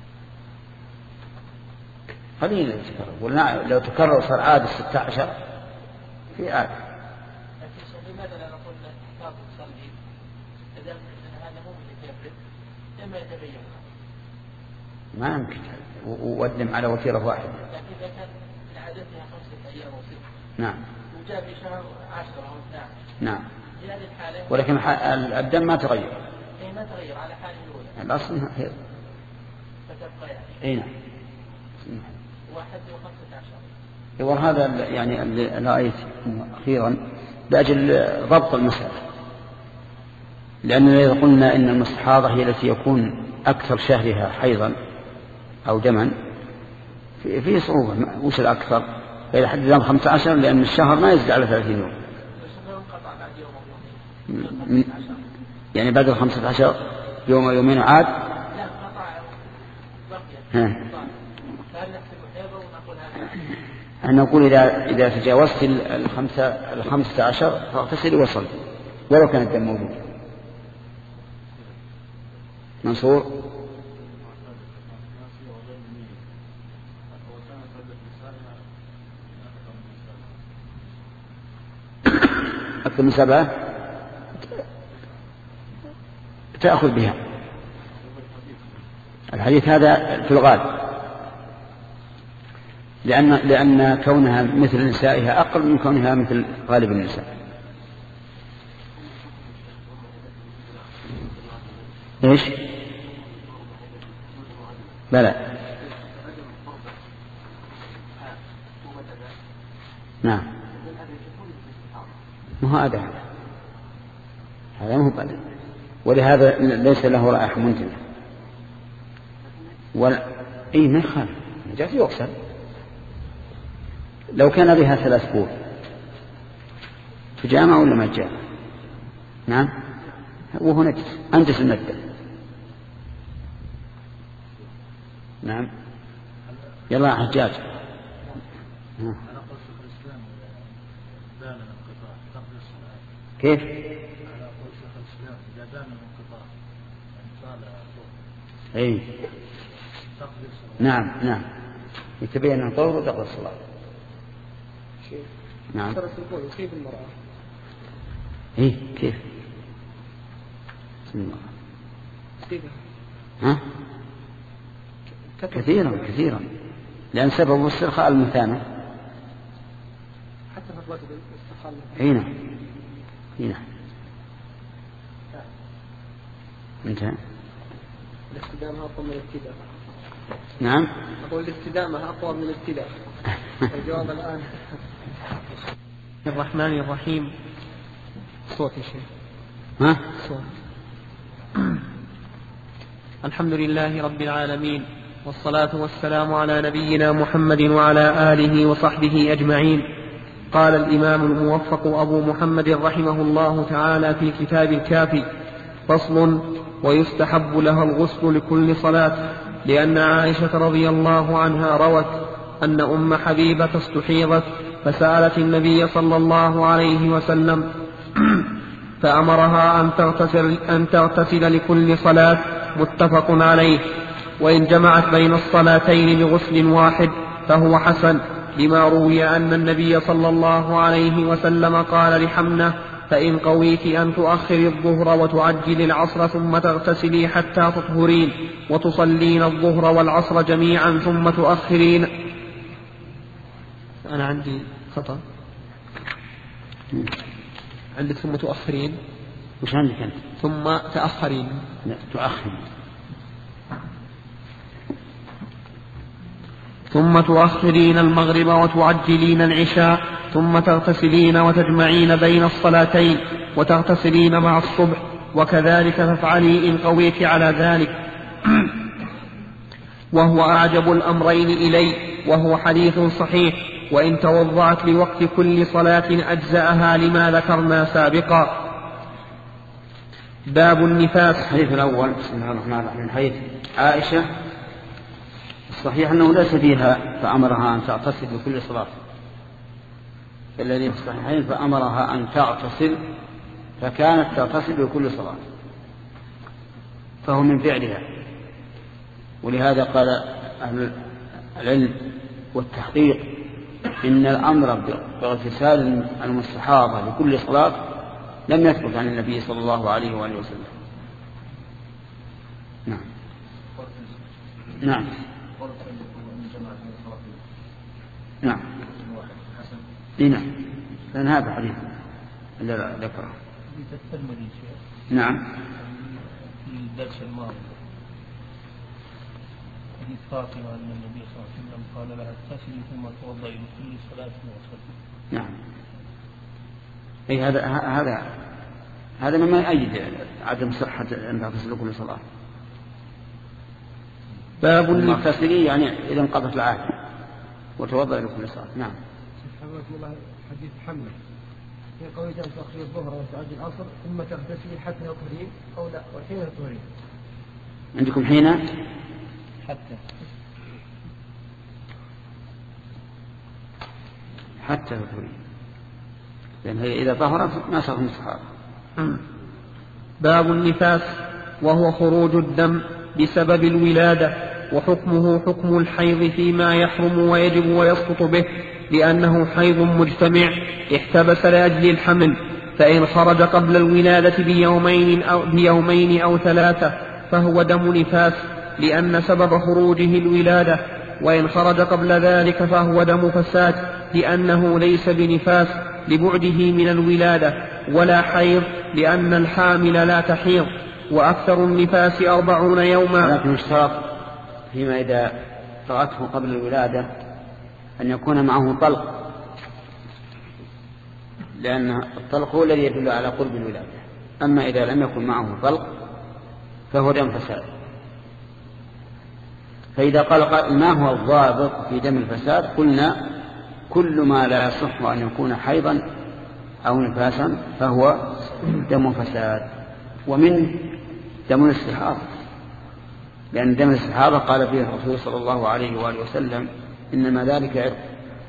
قليلا يتكرر ولا لو تكرر صار عاد الستة عشر في عاد. لكن لماذا لا نقول احتاط صلبي إذا هذا مو متكرر لما يتبين ما يمكن وودم على وتيرة واحدة. لكن إذا كان من عادتها خمسة أيام وست نعم وجاء في شهر عشرة أو اثناعش نعم في هذه الحالة ولكن الدم ما تغير. إيه ما تغير على حاله الأولى الأصل هي فتبقى يعني أي نعم واحد وخمسة عشر. وهذا يعني اللي رأيت أخيرا لأجل ضبط المسألة لأننا إذا قلنا إن المستحاضة هي التي يكون أكثر شهرها حيضا أو دما في صعوبة وش الأكثر إلى حد الآن خمسة عشر لأن الشهر ما يزيد على ثلاثين يوم يعني بعد الخمسة عشر يوم ويومين عاد. لا قطع ها فهل نحسب حيضا ونقول هذا أنا نقول إذا إذا تجاوزت الخمسة الخمسة عشر فاغتسل وصل ولو كان الدم موجود. منصور أكثر من سبعة تأخذ بها. الحديث هذا في الغالب لأن لأن كونها مثل نسائها أقل من كونها مثل غالب النساء. إيش؟ بلى نعم ما هو أدى هذا ما هو بدل ولهذا ليس له رائحة منتنة ولا إيه ما يخالف جاء يغسل لو كان بها ثلاث قول في جامع ولا ما جاء. نعم وهو نجس أنجس المادة. نعم يلا حجاج. كيف؟ أي نعم نعم يتبين أنه طهر وتقضي الصلاة. نعم كيف المرأة؟ إيه كيف؟ بسم الله. ها؟ كثيرا كثيرا لأن سبب الاسترخاء المثانة حتى فترة الاسترخاء. هنا هنا انتهى. الاستدامة أقوى من الابتداء. نعم أقول الاستدامة أقوى من الابتداء. الجواب الآن. الرحمن الرحيم. صوت يا شيخ. ها؟ صوت. الحمد لله رب العالمين، والصلاة والسلام على نبينا محمد وعلى آله وصحبه أجمعين. قال الإمام الموفق أبو محمد رحمه الله تعالى في كتاب الكافي: فصل: ويستحب لها الغسل لكل صلاة، لأن عائشة رضي الله عنها روت أن أم حبيبة استحيضت فسألت النبي صلى الله عليه وسلم فأمرها أن تغتسل, أن تغتسل لكل صلاة، متفق عليه. وإن جمعت بين الصلاتين بغسل واحد فهو حسن، لما روي أن النبي صلى الله عليه وسلم قال لحمنة: فإن قويت أن تؤخر الظهر وتعجل العصر ثم تغتسلي حتى تطهرين، وتصلين الظهر والعصر جميعا ثم تؤخرين. أنا عندي خطأ، عندك ثم تؤخرين. وش عندك أنت؟ ثم تأخرين. لا، تؤخر. ثم تؤخرين المغرب وتعجلين العشاء، ثم تغتسلين وتجمعين بين الصلاتين، وتغتسلين مع الصبح، وكذلك تفعلي إن قويت على ذلك. وهو أعجب الأمرين إلي، وهو حديث صحيح. وإن توضعت لوقت كل صلاة أجزأها، لما ذكرنا سابقا. باب النفاس. الحديث الأول: بسم الله الرحمن الرحيم. حديث عائشة الصحيح أنه ليس فيها فأمرها أن تغتسل بكل صلاة، الذي في الصحيحين فأمرها أن تغتسل، فكانت تغتسل بكل صلاة، فهو من فعلها. ولهذا قال أهل العلم والتحقيق إن الأمر باغتسال المستحاضة لكل صلاة لم يثبت عن النبي صلى الله عليه وآله وسلم. نعم نعم نعم نعم لأن هذا حديث اللي ذكره. نعم في الدرس الماضي حديث فاطمة أن النبي صلى الله عليه وسلم قال لها: اغتسلي ثم توضئي لكل صلاة وصلي. نعم. أي هذا هذا هذا مما يؤيد عدم صحة أن تغتسل لكل صلاة. باب المغتسلي يعني إذا انقضت العادة وتوضأ لكل صلاة. نعم. الله حديث حمد في قوله: أن تؤخري الظهر وتعجل العصر ثم تغتسلي حتى تطهرين، أو لا وحين تطهرين. عندكم حين؟ حتى حتى تطهرين، لأن هي إذا طهرت ما صار مستحاضة. باب النفاس، وهو خروج الدم بسبب الولادة، وحكمه حكم الحيض فيما يحرم ويجب ويسقط به، لأنه حيض مجتمع احتبس لأجل الحمل، فإن خرج قبل الولادة بيومين أو, بيومين أو ثلاثة فهو دم نفاس، لأن سبب خروجه الولادة، وإن خرج قبل ذلك فهو دم فساد، لأنه ليس بنفاس لبعده من الولادة، ولا حيض لأن الحامل لا تحيض. وأكثر النفاس أربعون يوما. لكن اشترط فيما إذا طرأته قبل الولادة أن يكون معه طلق، لأن الطلق هو الذي يدل على قرب الولادة. أما إذا لم يكن معه طلق فهو دم فساد. فإذا قال قائل: ما هو الضابط في دم الفساد؟ قلنا: كل ما لا يصح أن يكون حيضا أو نفاسا فهو دم فساد، ومن دم الاستحاضة، لأن دم الاستحاضة قال فيه الرسول صلى الله عليه وآله وسلم: إنما ذلك عرق.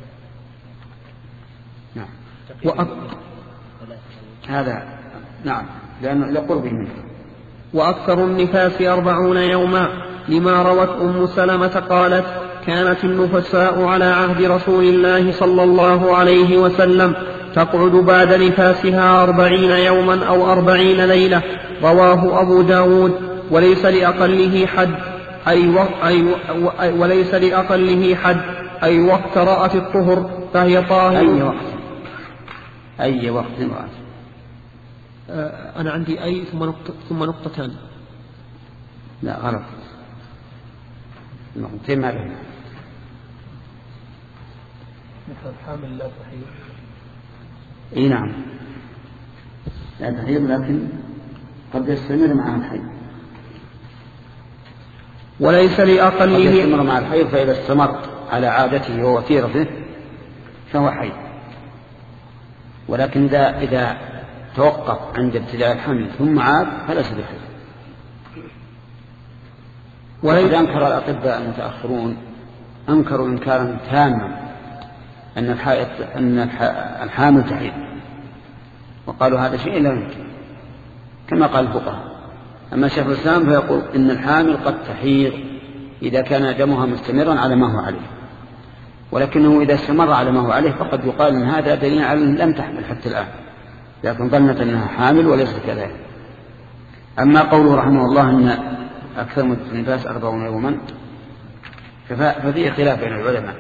نعم. وأك... هذا نعم، لأنه لقربه منه. وأكثر النفاس أربعون يوما، لما روت أم سلمة قالت: كانت النفساء على عهد رسول الله صلى الله عليه وسلم تقعد بعد نفاسها أربعين يوما أو أربعين ليلة. رواه أبو داود. وليس لأقله حد، أي وقت أي وليس لأقله حد أي وقت رأت الطهر فهي طاهر. أي وقت أي وقت رأت. أنا عندي أي ثم نقطة ثم نقطتان. لا غلط، نقطتين ما بينهم. مثل الحامل لا تحيض. اي نعم لا تحيض، لكن قد يستمر معها الحيض. وليس لأقله يستمر مع الحيض، فإذا استمر على عادته ووتيرته فهو حيض. ولكن إذا, إذا توقف عند ابتداء الحمل ثم عاد فليس بحيض. وقد أنكر الأطباء المتأخرون أنكروا إنكارا تاما أن الحائض أن الحامل تحيض، وقالوا هذا شيء لا يمكن كما قال الفقهاء. أما شيخ الإسلام فيقول إن الحامل قد تحيض إذا كان دمها مستمرا على ما هو عليه، ولكنه إذا استمر على ما هو عليه فقد يقال أن هذا دليل على أن لم تحمل حتى الآن، لكن ظنت أنها حامل وليس كذلك. أما قوله رحمه الله أن أكثر مدة النفاس أربعون يوما ففيه خلاف بين العلماء،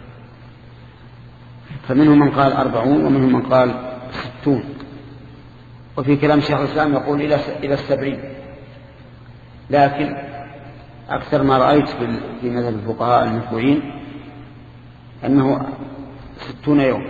فمنهم من قال أربعون ومنهم من قال ستون، وفي كلام شيخ الإسلام يقول إلى السبعين، لكن أكثر ما رأيت في مذهب الفقهاء المتبوعين أنه ستون يوم.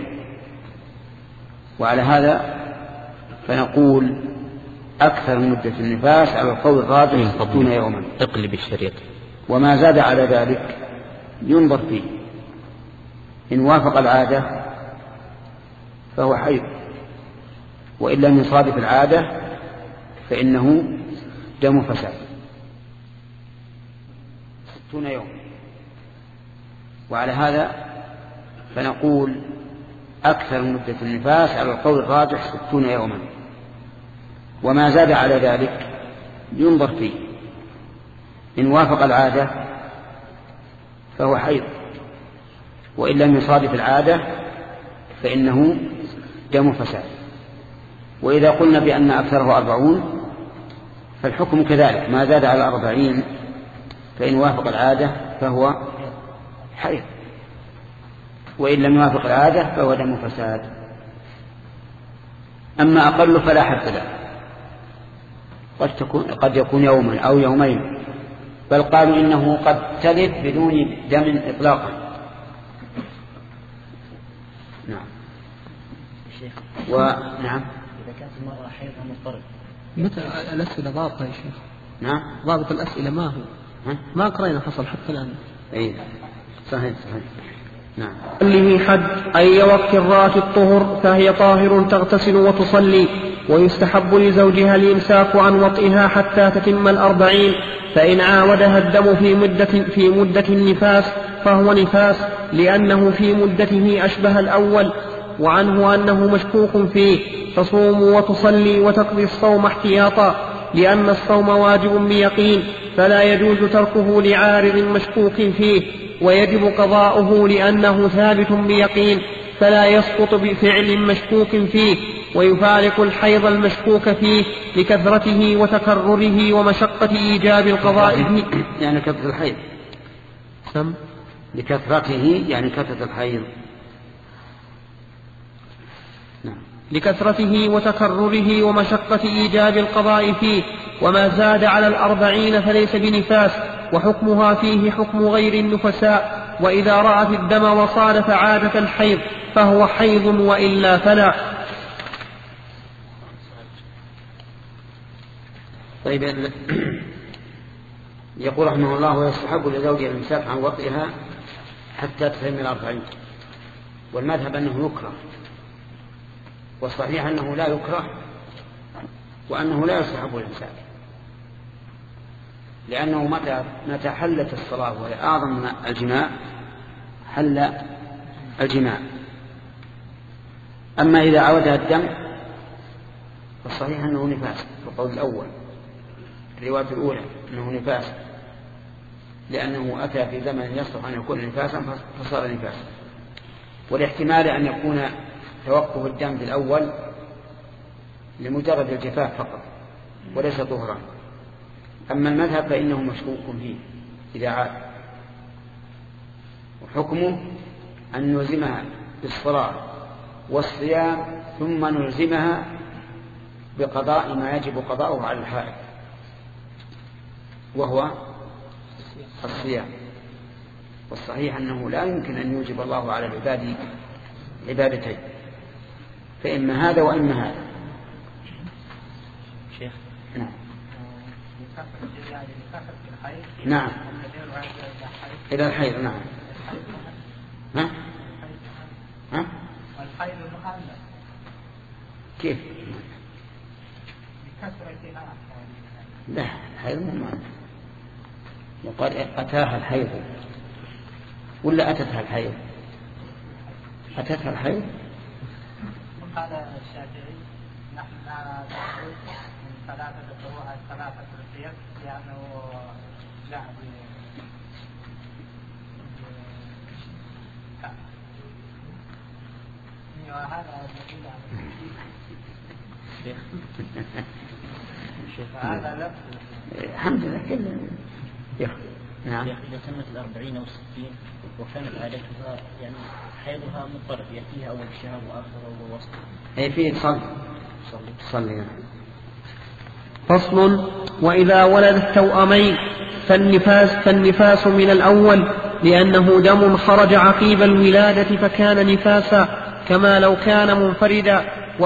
وعلى هذا فنقول أكثر مدة النفاس على القول الراجح ستون يوما. اقلب الشريط. وما زاد على ذلك ينظر فيه، إن وافق العادة فهو حيض، وإن لم يصادف العادة فإنه دم فساد. ستون يوم. وعلى هذا فنقول أكثر مدة النفاس على القول الراجح ستون يوما، وما زاد على ذلك ينظر فيه، إن وافق العادة فهو حيض، وإن لم يصادف العادة فإنه دم فساد. وإذا قلنا بأن أكثره أربعون فالحكم كذلك، ما زاد على أربعين فإن وافق العادة فهو حيض، وإن لم يوافق العادة فهو دم فساد. أما أقل فلا حد له، قد, تكون قد يكون يوما أو يومين، بل قالوا إنه قد تلف بدون دم إطلاقا. نعم. ونعم. إذا كانت المرأة حيضها مضطرب متى الأسئلة ضابطة يا شيخ؟ نعم. ضابط الأسئلة ما هو؟ ها؟ ما قرأنا حصل حتى الآن. أي صحيح صحيح. نعم. له حد أي وقت رات الطهر فهي طاهر تغتسل وتصلي، ويستحب لزوجها الإمساك عن وطئها حتى تتم الأربعين، فإن عاودها الدم في مدة, في مدة النفاس فهو نفاس، لأنه في مدته أشبه الأول، وعنه أنه مشكوك فيه، تصوم وتصلي وتقضي الصوم احتياطا، لأن الصوم واجب بيقين فلا يجوز تركه لعارض مشكوك فيه، ويجب قضاؤه لأنه ثابت بيقين فلا يسقط بفعل مشكوك فيه، ويفارق الحيض المشكوك فيه لكثرته وتكرره ومشقة إيجاب القضاء. يعني كثرة الحيض سم لكثرته يعني كثرة الحيض. نعم. لكثرته وتكرره ومشقة إيجاب القضاء فيه، وما زاد على الأربعين فليس بنفاس، وحكمها فيه حكم غير النفساء، وإذا رأت الدم وصادف عادة الحيض فهو حيض وإلا فلا. طيب، يقول رحمه الله: ويستحب لزوجها الإمساك عن وطئها حتى تتم الأربعين. والمذهب أنه يكره، والصحيح أنه لا يكره، وأنه لا يستحب الإمساك، لأنه متى متى حلت الصلاة وهي أعظم من الجماع حل الجماع. أما إذا عودها الدم فالصحيح أنه نفاس في القول الأول، الرواية الأولى أنه نفاس، لأنه أتى في زمن يصلح أن يكون نفاسا فصار نفاسا، والاحتمال أن يكون توقف الدم في الأول لمجرد الجفاف فقط وليس طهرا. أما المذهب فإنه مشكوك فيه إذا عاد، وحكمه أن نلزمها بالصلاة والصيام ثم نلزمها بقضاء ما يجب قضاؤه على الحائض، وهو الصيام. والصحيح أنه لا يمكن أن يوجب الله على العباد عبادتين، فإما هذا وإما هذا. شيخ، نعم. نعم إلى الحيض. نعم. ها؟ ها؟ والحيض المؤنث كيف؟ لا الحيض مو مؤنث. وقد أتاها الحيض ولا أتتها الحيض؟ أتتها الحيض. قال الشافعي نحن لا نخرج من ثلاثة الضوء ثلاثة الحيض لأنه جاء وهذا هذا لفظ الحمد لله كله يخ. نعم. إذا تمت الأربعين أو الستين وكانت عادتها يعني حيضها مضطرب يأتيها أول الشهر وآخر أو وسط. أي فيه تصلي تصلي. فصل. وإذا ولد التوأمين فالنفاس, فالنفاس من الأول لأنه دم خرج عقيب الولادة فكان نفاسا كما لو كان منفردا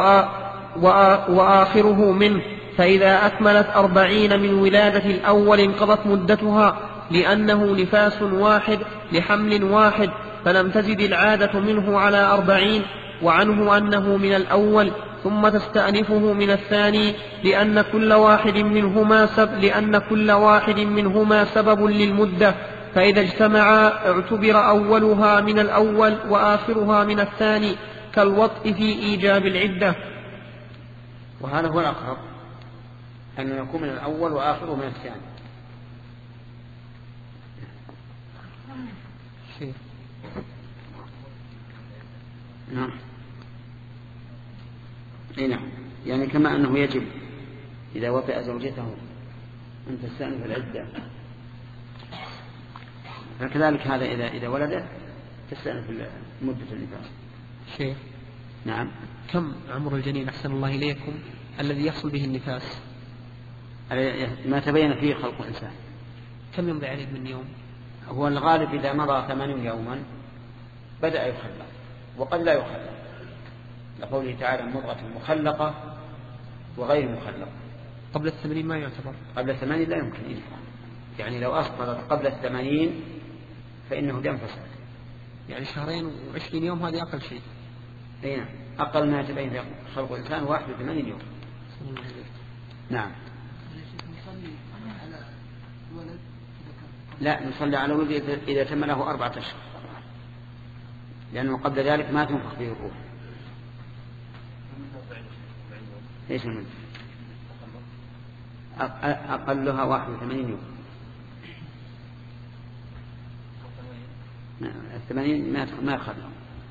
وآخره منه. فإذا أكملت أربعين من ولادة الأول انقضت مدتها لأنه نفاس واحد لحمل واحد فلم تزد العادة منه على أربعين. وعنه أنه من الأول ثم تستأنفه من الثاني لأن كل واحد منهما سبب, لأن كل واحد منهما سبب للمدة. فإذا اجتمعا اعتبر أولها من الأول وآخرها من الثاني كالوطء في إيجاب العدة. وهذا هو الأقرب أن يكون من الأول وآخره من الثاني. نعم. اي نعم. يعني كما أنه يجب إذا وطئ زوجته أن تستأنف العدة فكذلك هذا إذا إذا ولد تستأنف مدة النفاس. شيخ. نعم. كم عمر الجنين أحسن الله إليكم الذي يحصل به النفاس؟ ما تبين فيه خلق الإنسان. كم يمضي عليه من يوم؟ هو الغالب إذا مضى ثمانين يوما بدأ يخلق وقد لا يخلق لقوله تعالى مضغة مخلقة وغير مخلقة. قبل الثمانين ما يعتبر؟ قبل الثمانين لا يمكن ينفع. يعني لو أسقطت قبل الثمانين فإنه دم فسد. يعني شهرين وعشرين يوم هذه أقل شيء. أي نعم. أقل ما يتبين في خلق الإنسان واحد وثمانين يوم. نعم. لا نصلي على ولد إذا تم له أربعة أشهر لأنه قبل ذلك ما تنفخ فيه الروح. ليش المدة؟ أقلها واحد وثمانين يوم. الثمانين ما يخلق.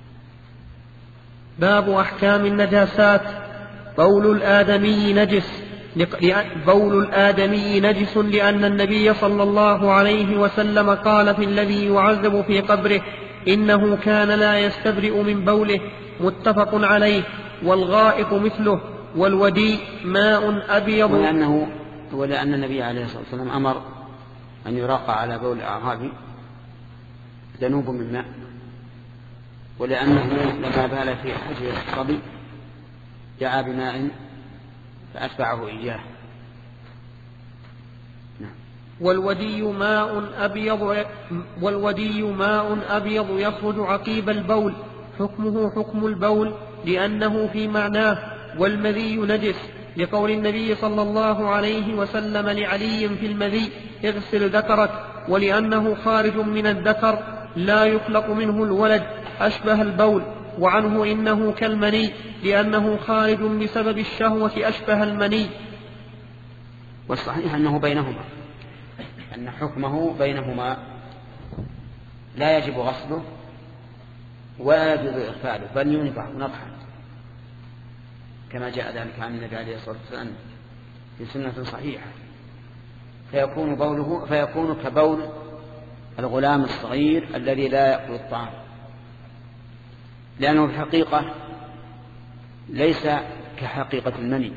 باب أحكام النجاسات. بول الآدمي نجس بول الآدمي نجس لأن النبي صلى الله عليه وسلم قال في الذي يعذب في قبره إنه كان لا يستبرئ من بوله. متفق عليه. والغائط مثله. والودي ماء أبيض. ولأنه ولأن النبي عليه الصلاة والسلام أمر أن يراق على بول الأعرابي ذنوب من ماء ولأنه لما بال في حجر الصبي دعا بماء فأتبعه إياه. والودي ماء أبيض والودي ماء أبيض يخرج عقيب البول حكمه حكم البول لأنه في معناه. والمذي نجس لقول النبي صلى الله عليه وسلم لعلي في المذي اغسل ذكرك ولأنه خارج من الذكر لا يخلق منه الولد أشبه البول. وعنه إنه كالمني لأنه خارج بسبب الشهوة أشبه المني. والصحيح أنه بينهما أن حكمه بينهما لا يجب غسله ولا يجب إغفاله بل ينفع نضحا كما جاء ذلك عن النبي عليه الصلاة والسلام في سنة صحيحة. فيكون بوله فيكون كبول الغلام الصغير الذي لا يأكل الطعام لأنه في الحقيقة ليس كحقيقة المني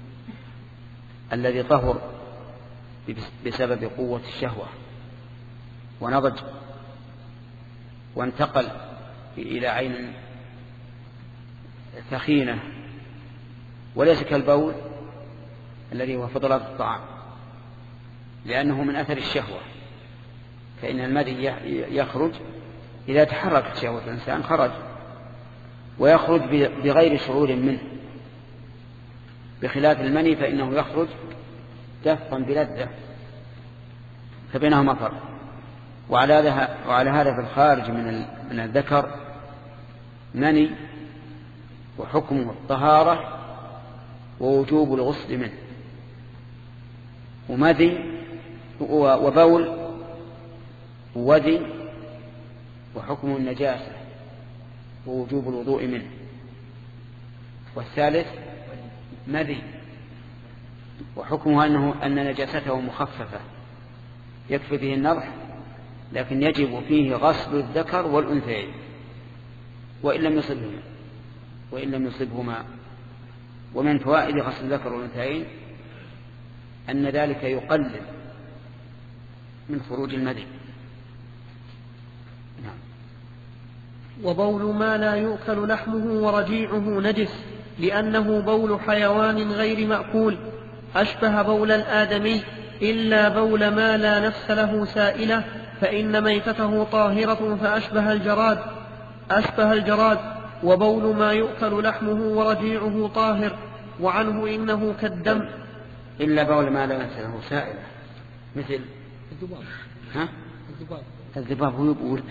الذي طهر بسبب قوة الشهوة ونضج وانتقل إلى عين ثخينة وليس كالبول الذي هو فضلات الطعام لأنه من أثر الشهوة، فإن المذي يخرج إذا تحركت شهوة الإنسان خرج، ويخرج بغير شعور منه، بخلاف المني فإنه يخرج دفقا بلذة، فبينهما فرق. وعلى هذا في الخارج من الذكر مني وحكمه الطهارة ووجوب الغسل منه، ومذي وبول وودي وحكمه النجاسة ووجوب الوضوء منه. والثالث مذي وحكمه أنه أن نجاسته مخففة يكفي به النضح، لكن يجب فيه غسل الذكر والأنثيين وإن لم يصبهما وإن لم يصبهما ومن فوائد غسل الذكر والأنثيين أن ذلك يقلل من خروج المذي. نعم. وبول ما لا يؤكل لحمه ورجيعه نجس، لأنه بول حيوان غير مأكول، أشبه بول الآدمي، إلا بول ما لا نفس له سائلة، فإن ميتته طاهرة فأشبه الجراد أشبه الجراد وبول ما يؤكل لحمه ورجيعه طاهر. وعنه إنه كالدم. إلا بول ما لا نفس له سائلة، مثل الذباب. ها؟ الذباب. الذباب هو يقول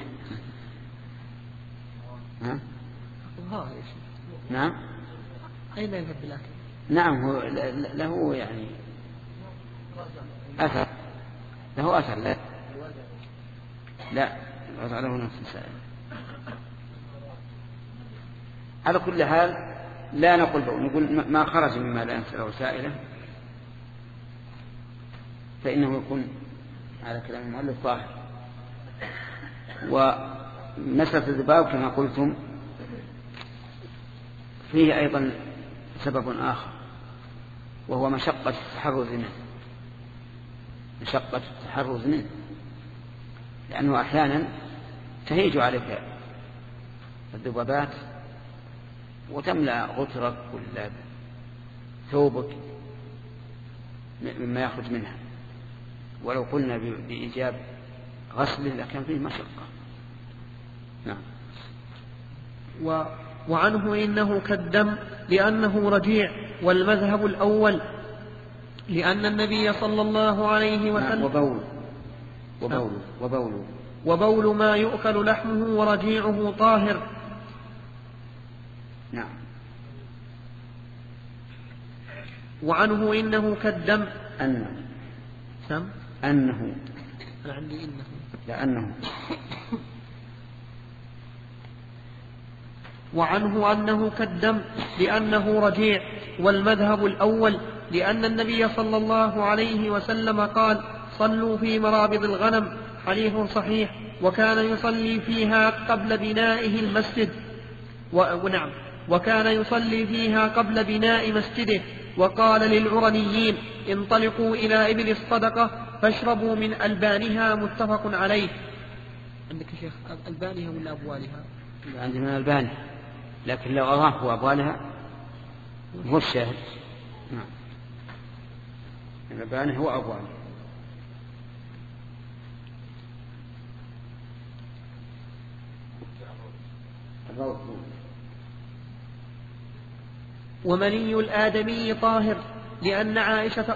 ها؟ ها نعم. أين يذهب بالأكل؟ نعم، هو له يعني أثر، له أثر. لا لا الوضع له نفس السائل. على كل حال لا نقول بول، نقول ما خرج مما لا ينفس له سائلة فإنه يكون على كلام المؤلف طاهر. ومسألة الذباب كما قلتم فيه أيضا سبب آخر، وهو مشقة التحرز منه مشقة التحرز منه لأنه أحيانا تهيج عليك الذبابات وتملأ غترك ولا ثوبك مما يخرج منها، ولو قلنا بإيجاب غسله لكان فيه مشقة. نعم. و وعنه إنه كالدم لأنه رجيع، والمذهب الأول لأن النبي صلى الله عليه وسلم وبول وبول وبول وبول ما يؤكل لحمه ورجيعه طاهر. نعم. وعنه إنه كالدم أنه سم أنه أنا عندي إنه لأنه وعنه أنه كالدم لأنه رجيع، والمذهب الأول لأن النبي صلى الله عليه وسلم قال: صلوا في مرابض الغنم، حديث صحيح، وكان يصلي فيها قبل بنائه المسجد ونعم وكان يصلي فيها قبل بناء مسجده. وقال للعرنيين: انطلقوا إلى إبل الصدقة فاشربوا من ألبانها، متفق عليه. عندك يا شيخ ألبانها ولا أبوالها؟ عندي من ألبانها، لكن لو أضافوا أبوالها هو الشاهد. نعم. ألبانها هو أبوالها. ومني الآدمي طاهر لأن عائشة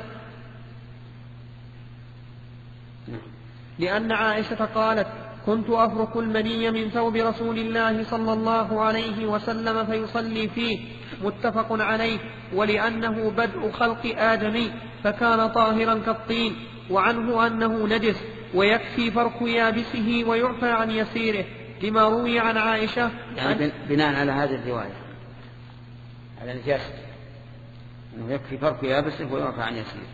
لأن عائشة قالت: كنت أفرك المني من ثوب رسول الله صلى الله عليه وسلم فيصلي فيه، متفق عليه. ولأنه بدء خلق آدمي فكان طاهرا كالطين. وعنه أنه نجس ويكفي فرك يابسه ويعفى عن يسيره، لما روي عن عائشة يعني بناء على هذه الرواية على نجاسة أنه يكفي فرك يابسه ويعفى عن يسيره،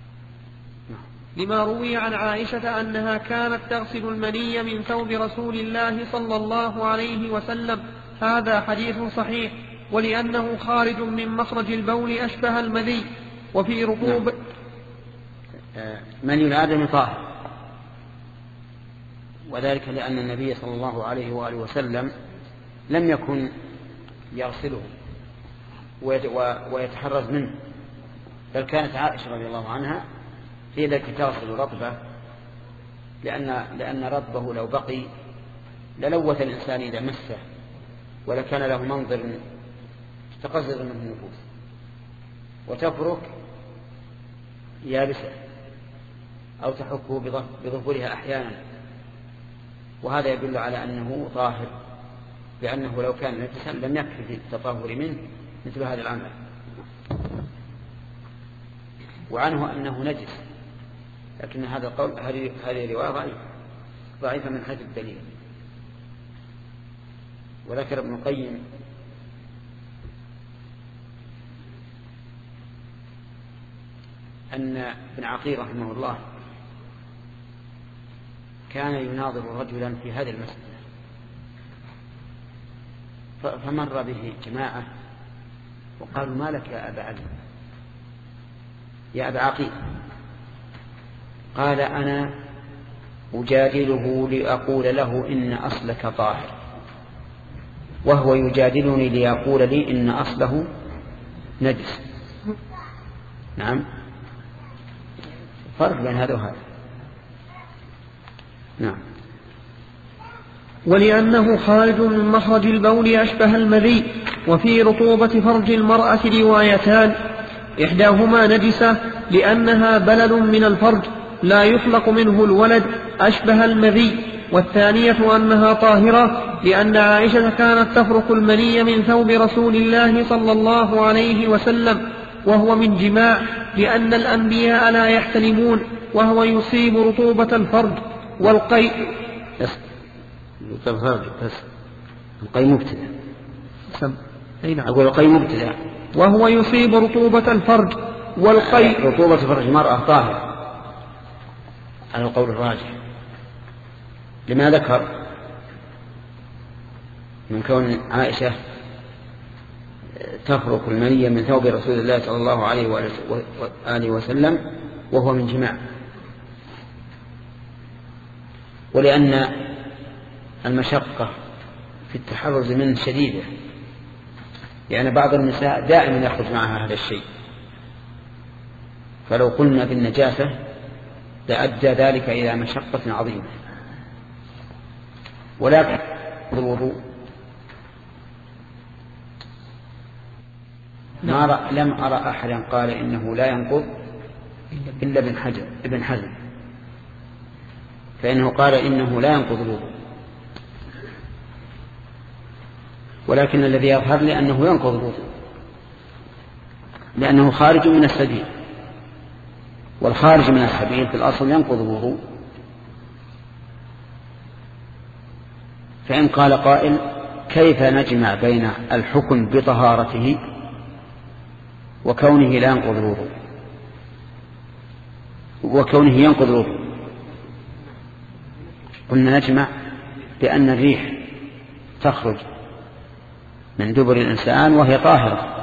لما روي عن عائشة أنها كانت تغسل المني من ثوب رسول الله صلى الله عليه وسلم. هذا حديث صحيح. ولأنه خارج من مخرج البول أشبه المذي. وفي ركوب مني الآدم طاهر، وذلك لأن النبي صلى الله عليه وآله وسلم لم يكن يغسله ويتحرز منه، بل كانت عائشة رضي الله عنها في التي تصل رطبة، لأن, لأن رطبه لو بقي للوث الإنسان إذا مسه، ولكان له منظر تقزز منه النفوس، وتفرك يابسة أو تحكه بظهورها أحيانا، وهذا يدل على أنه طاهر، لأنه لو كان نجسا لم يكفي في التطهر منه مثل هذا العمل. وعنه أنه نجس، لكن هذا القول هذه رواية ضعيفة ضعيفة من حيث الدليل. وذكر ابن القيم أن ابن عقيل رحمه الله كان يناظر رجلا في هذه المسألة، فمر به جماعة وقالوا: ما لك يا أبا علي، يا أبا عقيل؟ قال: أنا أجادله لأقول له إن أصلك طاهر، وهو يجادلني ليقول لي إن أصله نجس. نعم، فرق بين هذا وهذا. نعم. ولأنه خارج من مخرج البول أشبه المذي. وفي رطوبة فرج المرأة روايتان: إحداهما نجسة لأنها بلل من الفرج لا يخلق منه الولد أشبه المذي، والثانية أنها طاهرة لأن عائشة كانت تفرق المني من ثوب رسول الله صلى الله عليه وسلم وهو من جماع، لأن الأنبياء لا يحتلمون، وهو يصيب رطوبة الفرج. والقيء القيء مبتدأ، أقول القيء مبتدأ، وهو يصيب رطوبة الفرج. والقيء رطوبة فرج المرأة طاهر على القول الراجح. لما ذكر من كون عائشة تفرق المنية من ثوب رسول الله صلى الله عليه وآله وسلم وهو من جماع، ولأن المشقة في التحرز منه شديدة، يعني بعض النساء دائما يخرج معها هذا الشيء، فلو قلنا بالنجاسة لأدى ذلك إلى مشقة عظيمة. ولكن الوضوء ما رأ لم أرى أحدا قال إنه لا ينقض إلا ابن حجر ابن حزم، فإنه قال إنه لا ينقض الوضوء، ولكن الذي يظهر لي أنه ينقض الوضوء لأنه خارج من السبيل، والخارج من السبيل في الأصل ينقض الوضوء. فإن قال قائل: كيف نجمع بين الحكم بطهارته وكونه لا ينقض الوضوء وكونه ينقض الوضوء؟ قلنا نجمع بأن الريح تخرج من دبر الإنسان وهي طاهرة،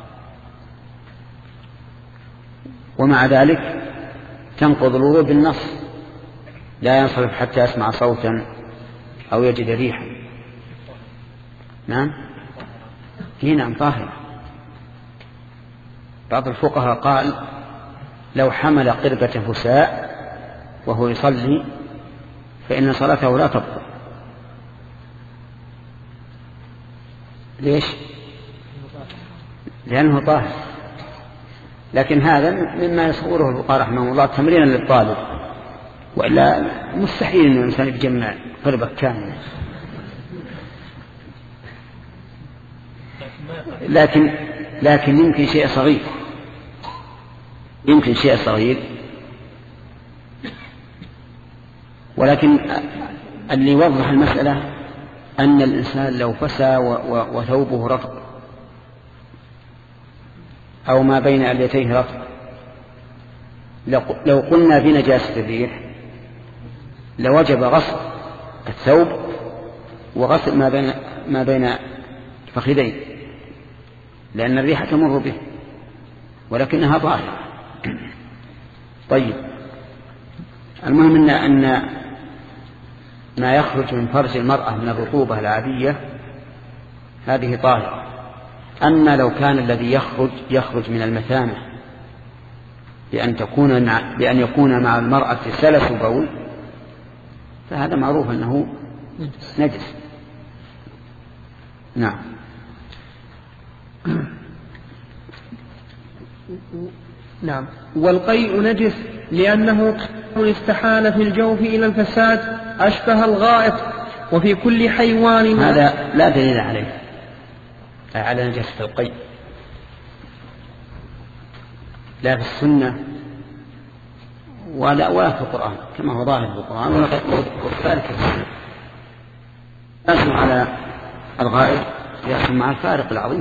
ومع ذلك تنقض الوضوء بالنص: لا ينصرف حتى يسمع صوتا أو يجد ريحا. نعم، هنا طاهرة. بعض الفقهاء قال: لو حمل قربة فساء وهو يصلي فإن صلاته لا تبطل. ليش؟ لأنه طاهر. لكن هذا مما يصوره الفقهاء رحمه الله تمرينا للطالب، وإلا مستحيل أن الإنسان يجمع قربة كاملة. لكن لكن يمكن شيء صغير، يمكن شيء صغير ولكن اللي يوضح المسألة أن الإنسان لو فسى وثوبه رطب أو ما بين أليتيه رطب، لو قلنا بنجاسة الريح لوجب غسل الثوب وغسل ما بين ما بين الفخذين، لأن الريح تمر به ولكنها طاهرة. طيب، المهم أن ما يخرج من فرج المرأة من الرطوبة العادية هذه طاهرة. أما لو كان الذي يخرج يخرج من المثانة بأن تكون بأن يكون مع المرأة سلس بول فهذا معروف أنه نجس. نعم. نعم. والقيء نجس لأنه استحال في الجوف إلى الفساد أشبه الغائط. وفي كل حيوان هذا لا دليل عليه على نجاسة القيء لا في السنة ولا ولا في القرآن كما هو ظاهر في القرآن وكذلك في السنة. يحكم على الغائط يحكم مع الفارق العظيم،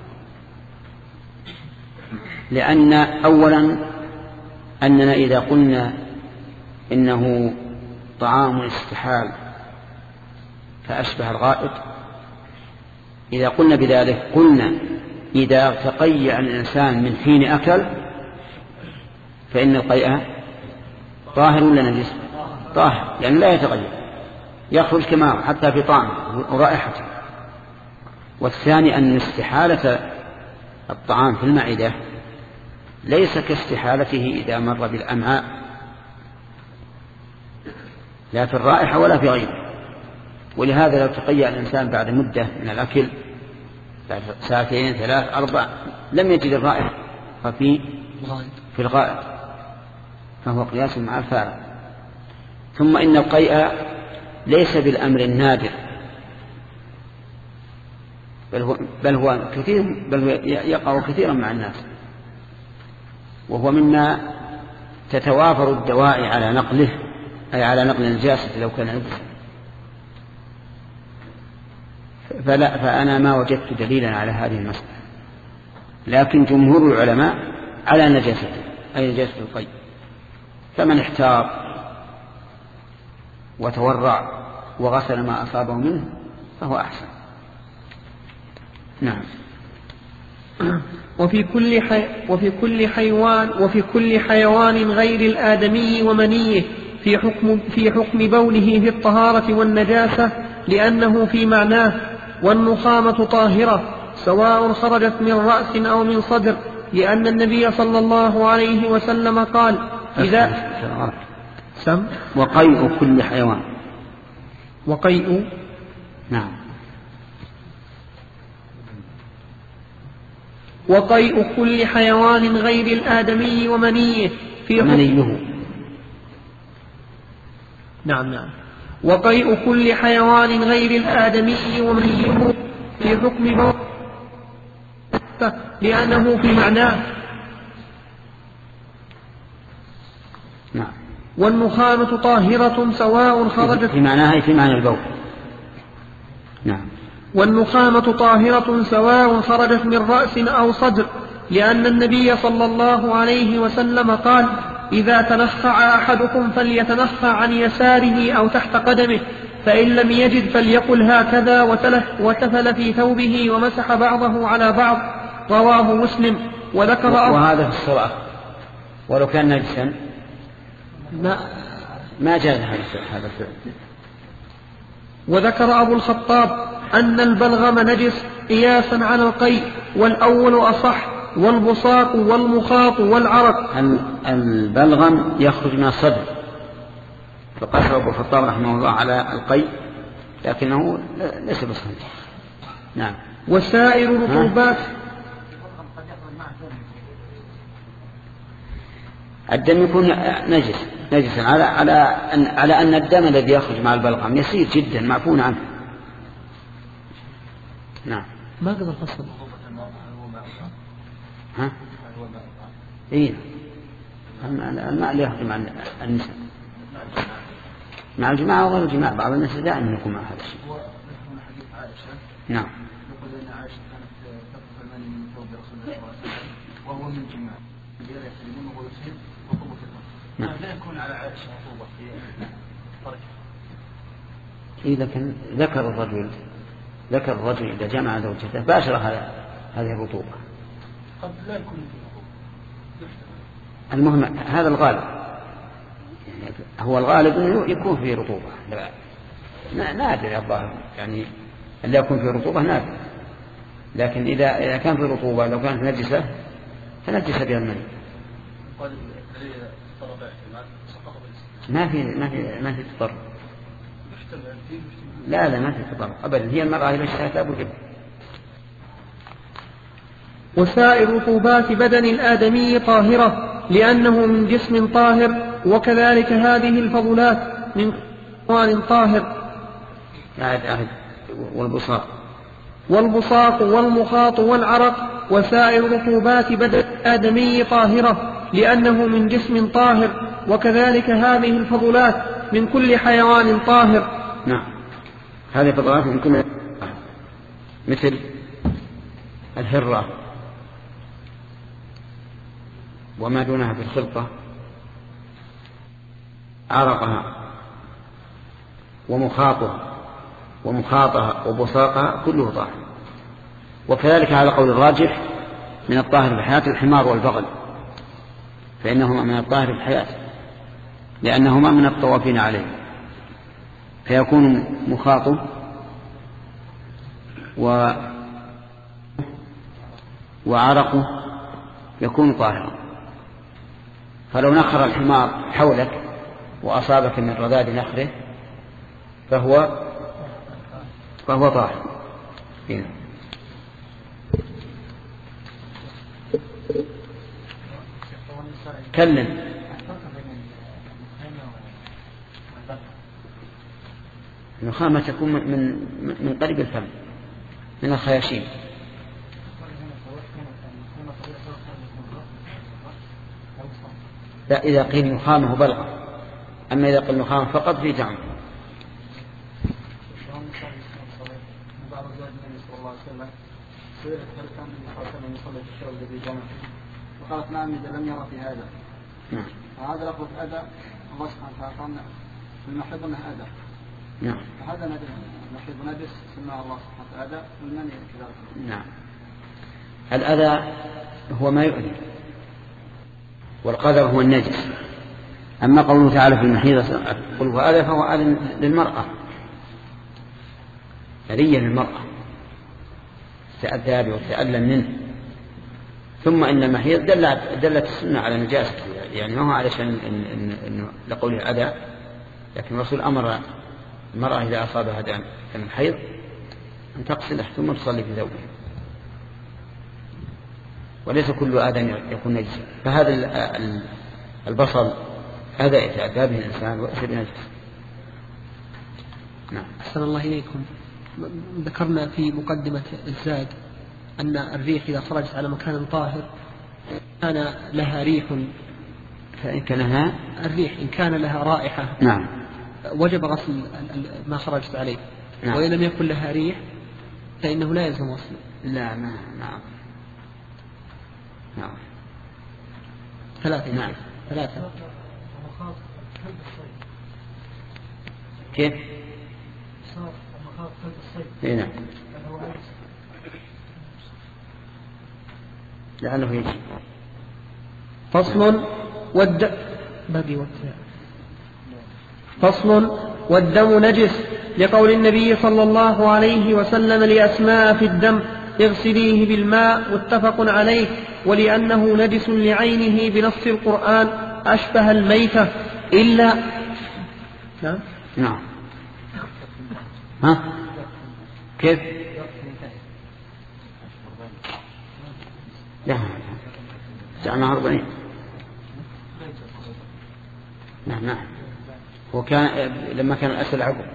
لأن أولا أننا إذا قلنا إنه طعام استحال فأشبه الغائط، إذا قلنا بذلك قلنا إذا تقيأ الإنسان من حين أكل فإن القيء طاهر ولا نجس؟ طاهر، لأنه لا يتغير يخرج كما حتى في طعمه ورائحته. والثاني أن استحالة الطعام في المعدة ليس كاستحالته إذا مر بالأمعاء لا في الرائحة ولا في غيره. ولهذا لو تقيأ الإنسان بعد مدة من الأكل بعد ساعتين ثلاث أربع لم يجد الرائحة ففي في الغائط فهو قياس مع الفارق. ثم إن القيء ليس بالأمر النادر بل هو, بل هو كثير بل هو يقع كثيرا مع الناس، وهو مما تتوافر الدواعي على نقله أي على نقل النجاسة لو كان نجسا. فلا فأنا ما وجدت دليلا على هذه المسألة، لكن جمهور العلماء على نجاسته أي نجاسة القيء. فمن احتار وتورع وغسل ما أصابه منه فهو أحسن. نعم. وفي كل حي... وفي كل حيوان وفي كل حيوان غير الآدمي ومنيه في حكم في حكم بوله في الطهارة والنجاسة لأنه في معناه. والنخامة طاهرة سواء خرجت من رأس أو من صدر، لأن النبي صلى الله عليه وسلم قال إذا سم وقيء كل حيوان وقيء نعم وقيء كل حيوان غير الآدمي ومنيه في حكم منيه نعم نعم وقيء كل حيوان غير الآدمي ومنيه في حكم بول لأنه في معناه. نعم. والنخامة طاهرة سواء خرجت في معناها في معنى البول. نعم. والنخامة طاهرة سواء خرجت من رأس أو صدر، لأن النبي صلى الله عليه وسلم قال إذا تنخع أحدكم فليتنخع عن يساره أو تحت قدمه، فإن لم يجد فليقل هكذا وتفل في ثوبه ومسح بعضه على بعض. رواه مسلم. وذكر وهذا في الصلاة ولو كان نجسا ما, ما جاز هذا الفعل. وذكر أبو الخطاب أن البلغم نجس قياسا على القيء، والأول أصح، والبصاق والمخاط والعرق. البلغم يخرج من الصدر فقال أبو الخطاب رحمه الله على القيء لكنه ليس بصحيح. نعم. وسائر الرطوبات الدم يكون نجس نجسا على على أن على أن الدم الذي يخرج مع البلغم يسير جدا معفون عنه. نعم. ما قدر فصل. ها؟ إيه. الماء اللي يخرج مع النساء مع الجماعة وغير الجماعة بعض الناس دائما يكون مع هذا الشيء. نعم. يقول أن عائشة كانت تطلب المال من ثوب رسول الله صلى الله عليه وسلم وهو من الجماعة لا يسلمون وهو يصيب رطوبة في الأرض. لا يكون على عائشة رطوبة في فرجها. إذا كان ذكر الرجل ذكر الرجل إذا جمع زوجته باشر هذا هذه الرطوبة. قد لا يكون في المهم هذا الغالب هو الغالب أنه يكون فيه رطوبة. نادر الظاهر يعني اللي يكون فيه رطوبة نادر، لكن إذا إذا كان فيه رطوبة لو كانت نجسة فنجس بها المني. ما في ما في ما في تضرر. لا لا ما في تضرر أبدا. هي المرأة إذا اشتهت أبو الإبن. وسائر رطوبات بدن الآدمي طاهرة لأنه من جسم طاهر، وكذلك هذه الفضلات من حيوان طاهر. والبصاق والبصاق والمخاط والعرق وسائر رطوبات بدن الآدمي طاهرة لأنه من جسم طاهر، وكذلك هذه الفضلات من كل حيوان طاهر. نعم هذه الفضلات من كل، مثل الهرة وما دونها في الخلطة، عرقها ومخاطها ومخاطها وبصاقها كله طاهر. وكذلك على قول الراجح من الطاهر في الحياة الحمار والبغل، فإنهما من الطاهر في الحياة لأنهما من الطوافين عليه، فيكون مخاطه و وعرقه يكون طاهرا. فلو نخر الحمار حولك وأصابك من رذاذ نخره فهو فهو طاهر. هنا كلم. النخامة تكون من من قريب الفم من الخياشيم. لا إذا قيل نخامة بلغة، أما إذا قيل نخامة فقط في تعم. وقالت نعم إذا لم يرى في هذا. نعم. هذا لفظ أذى الله سبحانه وتعالى قال المحيض أنه أذى. نعم. فهذا المحيض نجس سماه الله سبحانه وتعالى والمني كذلك. نعم. الأذى هو ما يؤذي، والقذر هو النجس. أما قوله تعالى في المحيض قل هو أذى فهو أذى للمرأة، أذية للمرأة تأذى وتألم منه. ثم إن المحيض دلت, دلت السنة على نجاسة، يعني ما هو علشان إن إن إن لقوله أذى، لكن الرسول أمر المرأة إذا أصابها دم الحيض أن تغسله ثم تصلي في ثوبه، وليس كل آدم يكون نجسا. فهذا البصل هذا يتأذى به الإنسان ويصير نجس. نعم. أحسن الله إليكم. ذكرنا في مقدمة الزاد أن الريح إذا خرجت على مكان طاهر كان لها ريح، فإن كان لها الريح إن كان لها رائحة نعم وجب غسل ما خرجت عليه. نعم. وإن لم يكن لها ريح فإنه لا يلزم غسله. لا ما نعم نعم ثلاثة. نعم ثلاثة. كيف؟ هنا لعله يجي. فصل والد باقي والتاء. فصل والدم نجس لقول النبي صلى الله عليه وسلم لأسماء في الدم اغسليه بالماء متفق عليه، ولأنه نجس لعينه بنص القرآن أشبه الميتة إلا نعم نعم ها كيف؟ لا جعلنا أربعين. نعم نعم هو كان لما كان الأسل عقب.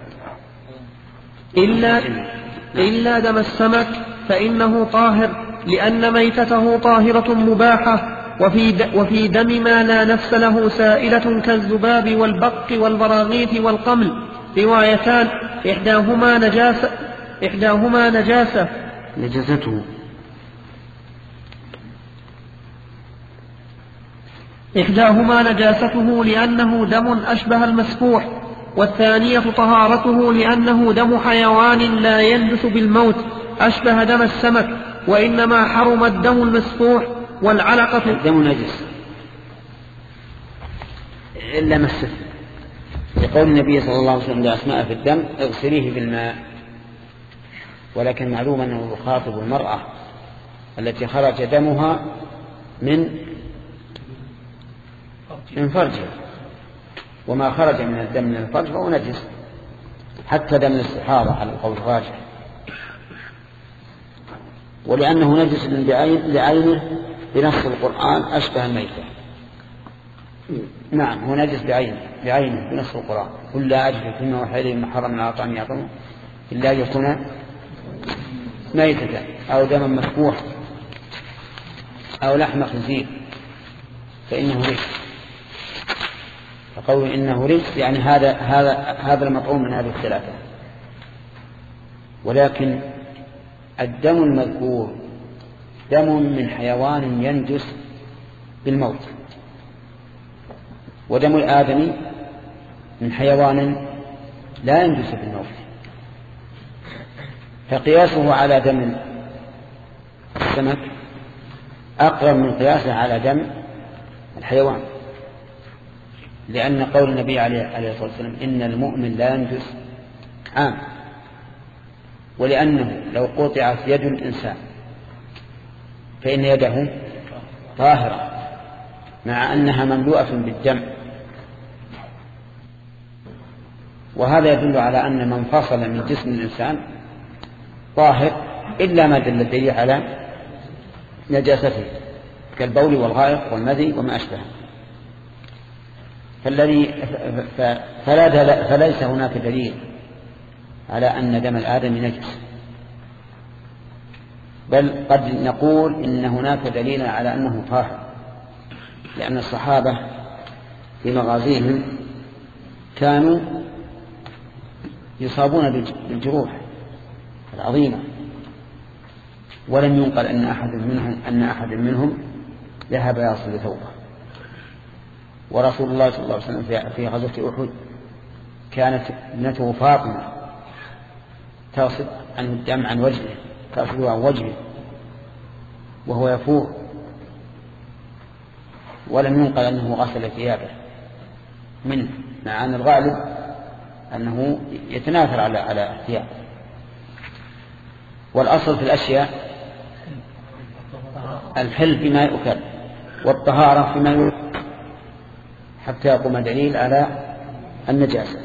إلا إلا دم السمك فإنه طاهر لأن ميتته طاهرة مباحة. وفي وفي دم ما لا نفس له سائلة كالذباب والبق والبراغيث والقمل روايتان، إحداهما نجاسة إحداهما نجاسة نجاسته إحداهما نجاسته لأنه دم أشبه المسفوح، والثانية طهارته لأنه دم حيوان لا ينجس بالموت أشبه دم السمك، وإنما حرم الدم المسفوح والعلقة. الدم نجس إلا ما استثنى، لقول النبي صلى الله عليه وسلم لأسماء في الدم اغسليه بالماء. ولكن معلوم أنه يخاطب المرأة التي خرج دمها من من فرجها، وما خرج من الدم من الفرج فهو نجس، حتى دم الاستحاضة على القول الراجح. ولأنه نجس بعينه بنص القرآن أشبه الميتة. نعم هو نجس بعينه بعينه بنص القرآن، قل لا أجد فيما وحي إليه مما حرم على طعام يعطونه إلا يكون ميتة أو دما مسفوحا أو لحم خنزير فإنه رجس. فقول إنه رجس يعني هذا هذا هذا المطعوم من هذه الثلاثة. ولكن الدم المذكور دم من حيوان ينجس بالموت، ودم الآدمي من حيوان لا ينجس بالموت، فقياسه على دم السمك أقرب من قياسه على دم الحيوان، لأن قول النبي عليه الصلاة والسلام إن المؤمن لا ينجس عام، ولأنه لو قطعت يد الإنسان فإن يده طاهرة مع أنها مملوءة بالدم، وهذا يدل على أن من فصل من جسم الإنسان طاهر إلا ما دل الدليل على نجاسته كالبول والغائط والمذي وما أشبه. فالذي فليس هناك دليل على أن دم الآدم نجس، بل قد نقول إن هناك دليل على أنه طاهر، لأن الصحابة في مغازيهم كانوا يصابون بالجروح العظيمة، ولم ينقل أن أحد منهم أن أحد منهم ذهب يصل ثوبه. ورسول الله صلى الله عليه وسلم في غزوة أحد كانت ابنته فاطمة تصب عن الدم عن وجهه، تصب عن وجهه وهو يفور، ولم ينقل أنه غسل ثيابه منه، مع أن الغالب أنه يتناثر على على الثياب. والأصل في الأشياء الحل فيما يؤكل والطهارة فيما يؤكل حتى يقوم دليل على النجاسة.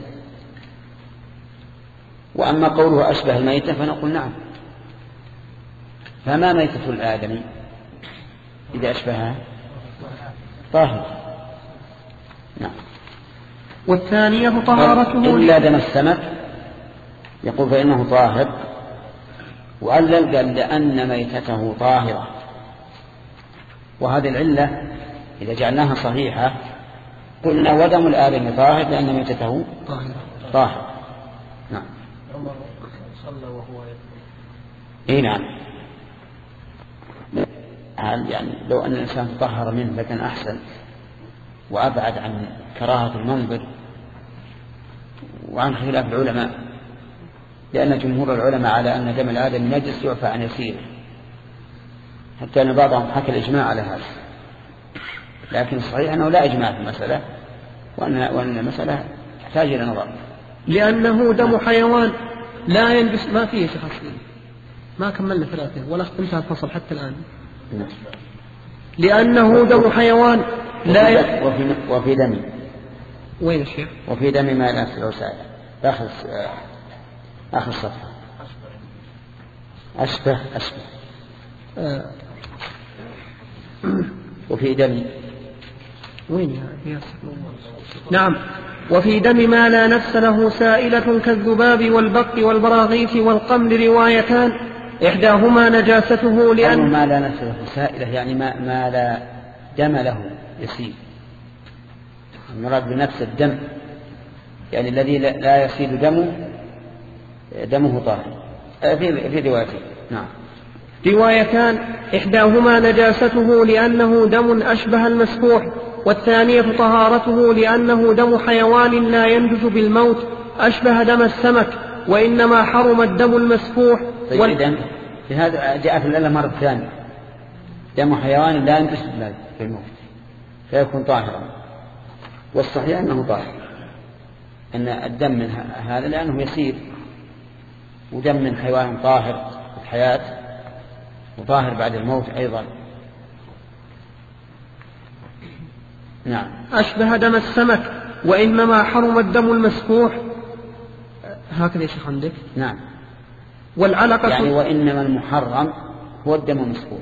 وأما قوله أشبه الميتة فنقول نعم، فما ميتة الآدمي إذا أشبهها طاهر. نعم. والثانية طهارته إلا دم السمك يقول فإنه طاهر، وعلل قال لأن ميتته طاهرة، وهذه العلة إذا جعلناها صحيحة قلنا ودم الآدم طاهر لأن ميتته طاهر. نعم. صلى وهو إيه نعم. يعني لو أن الإنسان تطهر منه لكن أحسن وأبعد عن كراهة المنظر وعن خلاف العلماء، لأن جمهور العلماء على أن دم الآدم نجس يعفى عن يسيره، حتى أن بعضهم حكى الإجماع على هذا، لكن الصحيح أنه لا إجماع في المسألة، وأن, وأن المسألة تحتاج إلى نظر، لأنه دم حيوان لا ينجس. ما فيه شيخ ما كملنا ثلاثة ولا انتهى الفصل حتى الآن. لأنه دم حيوان لا ي... وفي, وفي دم وين الشيخ؟ وفي دم ما ينسل وسائل آخر آخر صفحة أشبه أشبه آه. وفي دم وين يا نعم. وفي دم ما لا نفس له سائلة كالذباب والبق والبراغيث والقمل روايتان، إحداهما نجاسته لأن ما لا نفس له سائلة يعني ما, ما لا دم له يسيل، المراد بنفس الدم يعني الذي لا يسيل دمه دمه طاهر في في روايتين. نعم. روايتان إحداهما نجاسته لأنه دم أشبه المسفوح، والثانية طهارته لأنه دم حيوان لا ينجس بالموت أشبه دم السمك، وإنما حرم الدم المسفوح. طيب وال... إذن في هذا جاء في الألة مرة ثانية دم حيوان لا ينجس بالموت فيكون طاهرا، والصحيح أنه طاهر، أن الدم من هذا لأنه يسير، ودم من حيوان طاهر في الحياة وطاهر بعد الموت أيضا. نعم. أشبه دم السمك، وإنما حرم الدم المسفوح. هكذا يا شيخ عندك؟ نعم. والعلقة يعني وإنما المحرم هو الدم المسفوح،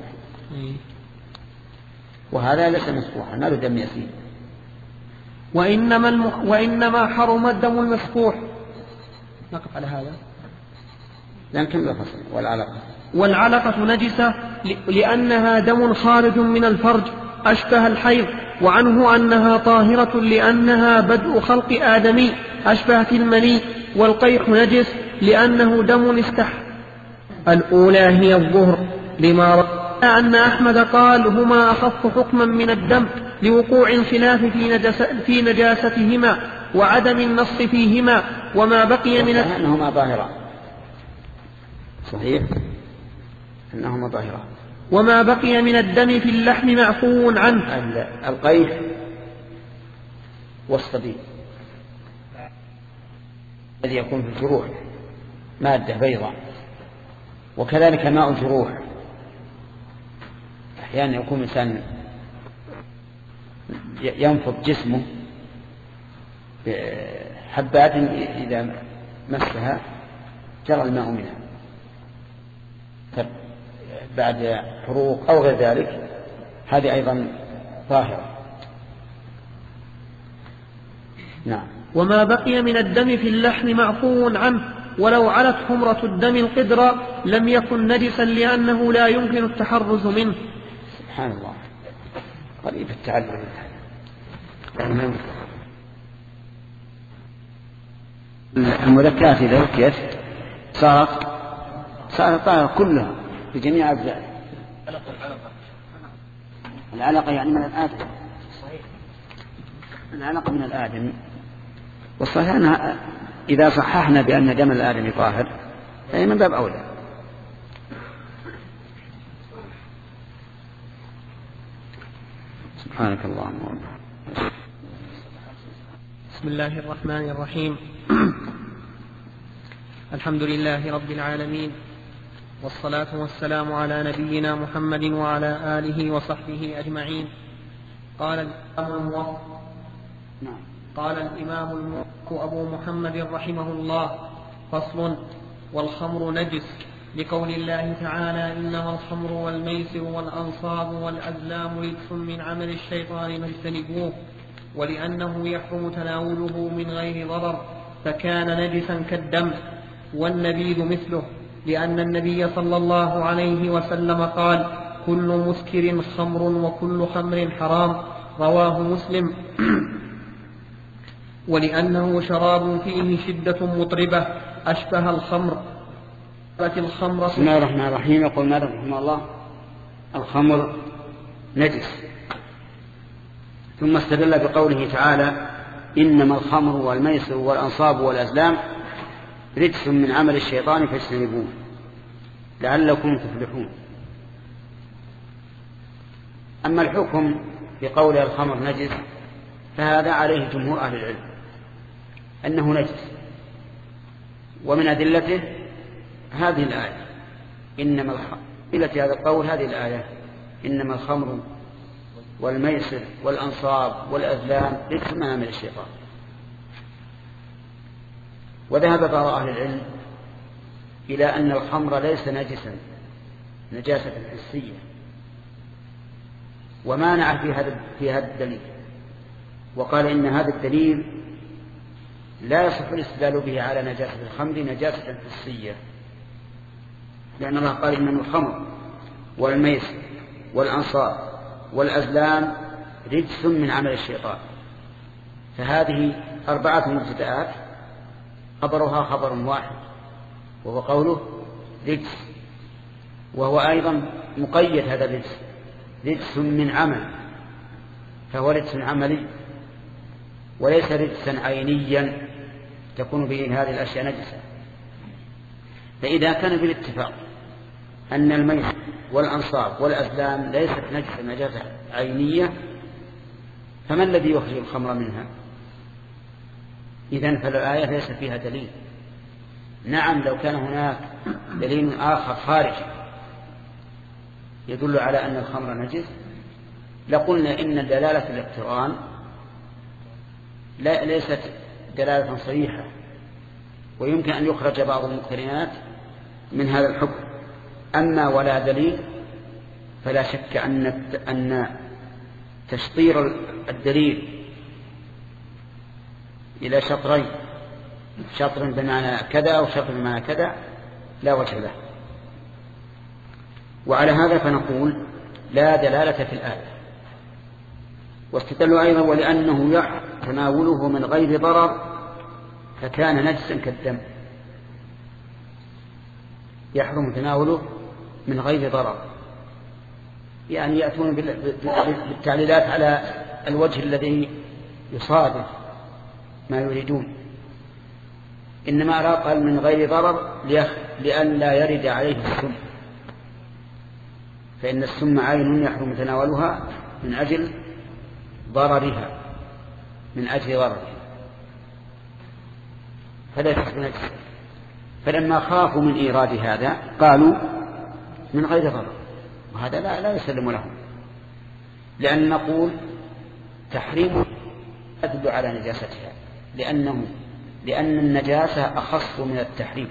وهذا ليس مسفوحا، ما له دم يسير. وإنما, المح... وإنما حرم الدم المسفوح. نقف على هذا. لكن لا فصل. والعلقة والعلقة نجسة لأنها دم خارج من الفرج أشبه الحيض، وعنه أنها طاهرة لأنها بدء خلق آدمي أشبهت المني. والقيح نجس لأنه دم استح. الأولى هي الظهر لما رأى أن أحمد قال هما أخف حكما من الدم لوقوع الخلاف في, نجس في نجاستهما وعدم النص فيهما. وما بقي من أنهما ظاهران. صحيح أنهما ظاهران. وما بقي من الدم في اللحم معفو عنه. القيح والصديد الذي يكون في الجروح مادة بيضاء، وكذلك ماء الجروح. أحيانا يكون إنسان ينفض جسمه بحبات إذا مسها جرى الماء منها بعد حروق أو غير ذلك، هذه أيضا ظاهرة. نعم. وما بقي من الدم في اللحم معفو عنه، ولو علت حمرة الدم القدر لم يكن نجسا لأنه لا يمكن التحرز منه. سبحان الله، قريب التعلم. المذكرات إذا ذكرت صارت صارت طاهرة كلها بجميع أجزائها. العلقة يعني من الآدم، العلقة من الآدم. والصحيح أنها إذا صححنا بأن دم الآدم طاهر فهي من باب أولى. سبحانك اللهم وبحمدك. بسم الله الرحمن الرحيم. الحمد لله رب العالمين، والصلاة والسلام على نبينا محمد وعلى آله وصحبه أجمعين. قال الإمام الموفق قال الإمام الموفق أبو محمد رحمه الله: فصل. والخمر نجس لقول الله تعالى: إنما الخمر والميسر والأنصاب والأزلام رجس من عمل الشيطان فاجتنبوه، ولأنه يحرم تناوله من غير ضرر فكان نجسا كالدم. والنبيذ مثله، لأن النبي صلى الله عليه وسلم قال: كل مسكر خمر وكل خمر حرام، رواه مسلم. ولأنه شراب فيه شدة مطربة أشبه الخمر. الخمر بسم الله الرحمن الرحيم. يقول مالك رحمه الله: الخمر نجس. ثم استدل بقوله تعالى: إنما الخمر والميسر والأنصاب والأزلام رجس من عمل الشيطان فاجتنبوه لعلكم تفلحون. أما الحكم بقول الخمر نجس فهذا عليه جمهور أهل العلم أنه نجس، ومن أدلته هذه الآية إنما الخمر، إلى هذا القول هذه الآية: إنما الخمر والميسر والأنصاب والأزلام رجس من عمل الشيطان. وذهب بعض أهل العلم إلى أن الخمر ليس نجسا نجاسة حسية، ومانع في هذا في هذا الدليل، وقال إن هذا الدليل لا يصح الاستدلال به على نجاسة الخمر نجاسة حسية، لأن الله قال: إنما الخمر والميسر والأنصاب والأزلام رجس من عمل الشيطان. فهذه أربعة مبتدآت خبرها خبر واحد، وهو قوله رجس، وهو أيضا مقيد هذا الرجس: رجس من عمل، فهو رجس عملي وليس رجسا عينيا تكون به هذه الأشياء نجسة. فإذا كان بالاتفاق أن الميسر والأنصاب والأزلام ليست نجسة نجاسة عينية، فما الذي يخرج الخمر منها؟ إذن فالآية ليس فيها دليل. نعم، لو كان هناك دليل آخر خارج يدل على أن الخمر نجس لقلنا إن دلالة الاقتران لا ليست دلالة صريحة، ويمكن أن يخرج بعض المقترنات من هذا الحكم. أما ولا دليل فلا شك أن أن تشطير الدليل إلى شطرين، شطر بمعنى كذا وشطر بمعنى كذا، لا وجه له. وعلى هذا فنقول لا دلالة في الآية. واستدلوا أيضا ولأنه يحرم تناوله من غير ضرر فكان نجسا كالدم. يحرم تناوله من غير ضرر، يعني يأتون بالتعليلات على الوجه الذي يصادف ما يريدون. إنما أراد قال من غير ضرر لأن لا يرد عليه السم، فإن السم عين يحرم تناولها من أجل ضررها من أجل ضررها فلا تحسب نجسا. فلما خافوا من إيراد هذا قالوا من غير ضرر، وهذا لا, لا يسلم لهم، لأن نقول تحريم يدل على نجاستها، لأنه لأن النجاسة أخص من التحريم،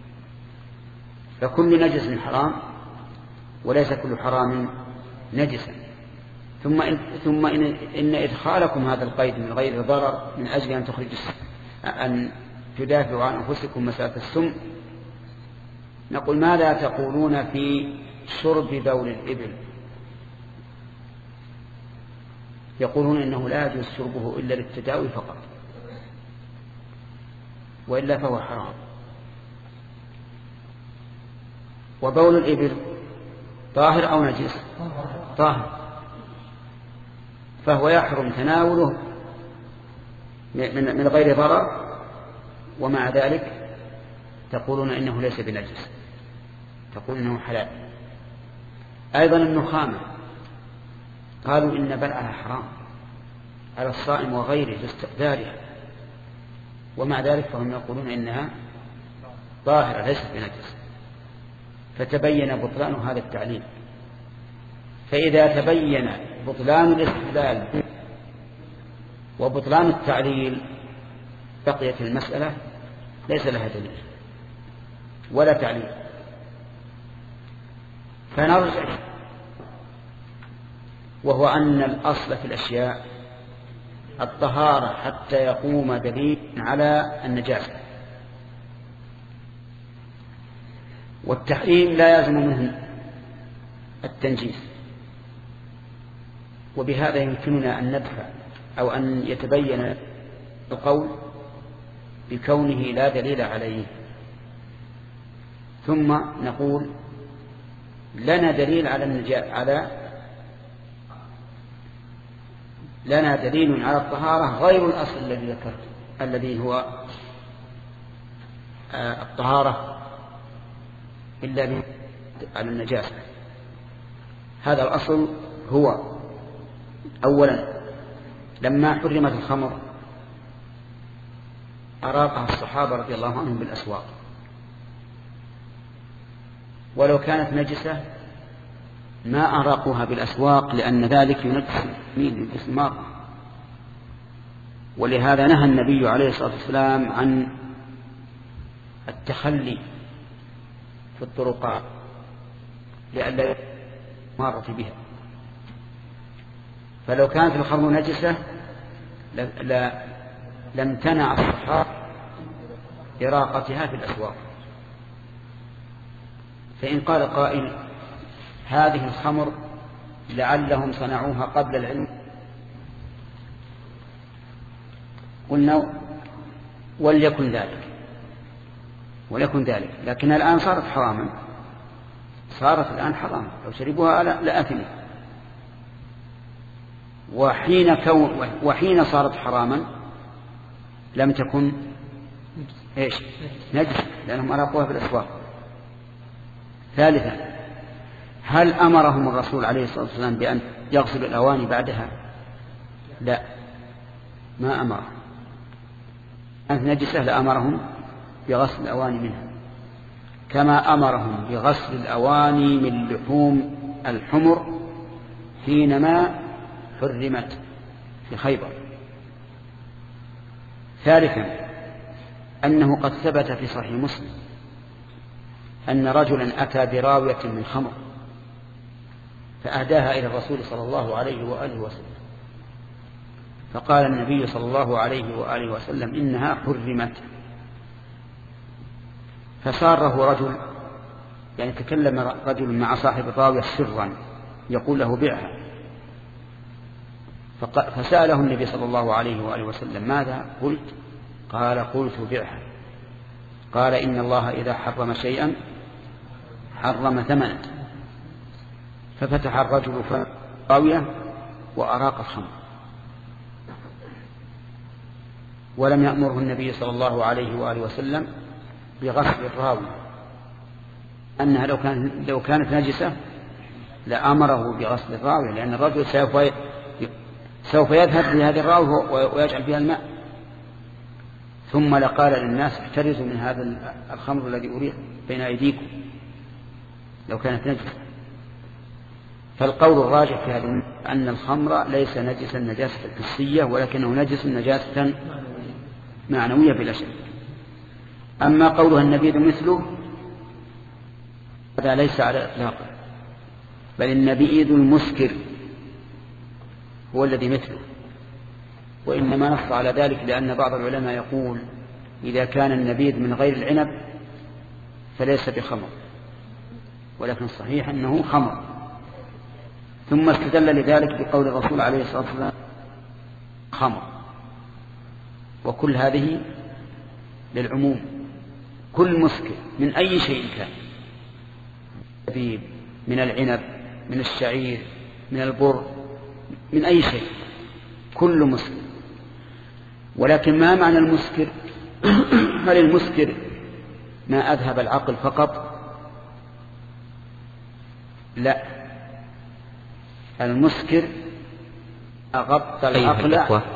فكل نجس حرام وليس كل حرام نجسا. ثم إن, ثم إن, إن إدخالكم هذا القيد من غير ضرر من أجل أن تخرج أن تدافعوا عن أنفسكم مسألة السم، نقول ماذا تقولون في شرب بول الإبل؟ يقولون إنه لا يجوز شربه إلا للتداوي فقط، وإلا فهو حرام. وبول الإبل طاهر أو نجس؟ طاهر، فهو يحرم تناوله من غير ضرر، ومع ذلك تقولون إنه ليس بنجس، تقول إنه حلال. أيضا النخامة قالوا إن بلعها حرام على الصائم وغيره لاستقدارها، ومع ذلك فهم يقولون إنها طاهرة ليست بنجس. فتبين بطلان هذا التعليل. فإذا تبين بطلان الاستدلال وبطلان التعليل بقيت المسألة ليس لها دليل ولا تعليل. فنرجع، وهو أن الأصل في الأشياء الطهارة حتى يقوم دليل على النجاسة، والتحريم لا يلزم منه التنجيس. وبهذا يمكننا أن ندفع أو أن يتبين القول بكونه لا دليل عليه. ثم نقول لنا دليل على النجاة على لنا دليل على الطهارة غير الأصل الذي ذكرت الذي هو الطهارة إلا على النجاسة. هذا الأصل هو أولا لما حرمت الخمر أراقها الصحابة رضي الله عنهم بالأسواق، ولو كانت نجسة ما أراقوها بالأسواق لأن ذلك ينجس مين ينجس الماء. ولهذا نهى النبي عليه الصلاة والسلام عن التخلي في الطرقات لئلا مارة بها. فلو كانت الخمر نجسة لم تنع الصحابة إراقتها في الأسواق. فإن قال قائل هذه الخمر لعلهم صنعوها قبل العلم، قلنا وليكن ذلك وليكن ذلك لكن الآن صارت حراما، صارت الآن حراما، لو شربوها لآثموا. وحين كون وحين صارت حراما لم تكن ايش نجس لأنهم أراقوها في الأسواق. ثالثا هل أمرهم الرسول عليه الصلاة والسلام بأن يغسلوا الأواني بعدها؟ لا، ما أمرهم. أن نجسة لأمرهم بغسل الأواني منها، كما أمرهم بغسل الأواني من لحوم الحمر حينما حرمت في خيبر. ثالثا أنه قد ثبت في صحيح مسلم أن رجلا أتى براوية من خمر فأهداها إلى الرسول صلى الله عليه وآله وسلم، فقال النبي صلى الله عليه وآله وسلم إنها حرمت. فصاره رجل، يعني تكلم رجل مع صاحب الراوية سرا يقول له بعها، فسأله النبي صلى الله عليه وآله وسلم ماذا قلت؟ قال قلت بعها. قال إن الله إذا حرم شيئا حرم ثمنه. ففتح الرجل راوية وأراق الخمر، ولم يأمره النبي صلى الله عليه وآله وسلم بغسل الراوية، أنها لو, كان لو كانت نجسة لأمره بغسل الراوية، لأن الرجل سوف سوف يذهب لهذه الراوية ويجعل فيها الماء، ثم لقال للناس احترزوا من هذا الخمر الذي أريد بين أيديكم لو كانت نجسة. فالقول الراجح في هذا أن الخمر ليس نجسا نجاسة حسية، ولكنه نجس نجاسة معنوية بلا شك. أما قولها النبيذ مثله هذا ليس على إطلاقه، بل النبيذ المسكر هو الذي مثله، وإنما نص على ذلك لأن بعض العلماء يقول إذا كان النبيذ من غير العنب فليس بخمر، ولكن صحيح أنه خمر. ثم استدل لذلك بقول الرسول عليه الصلاة والسلام خمر. وكل هذه للعموم، كل مسكر من أي شيء كان، من العنب، من الشعير، من البر، من أي شيء، كل مسكر. ولكن ما معنى المسكر؟ هل المسكر ما أذهب العقل فقط؟ لا، المسكر أغطى العقل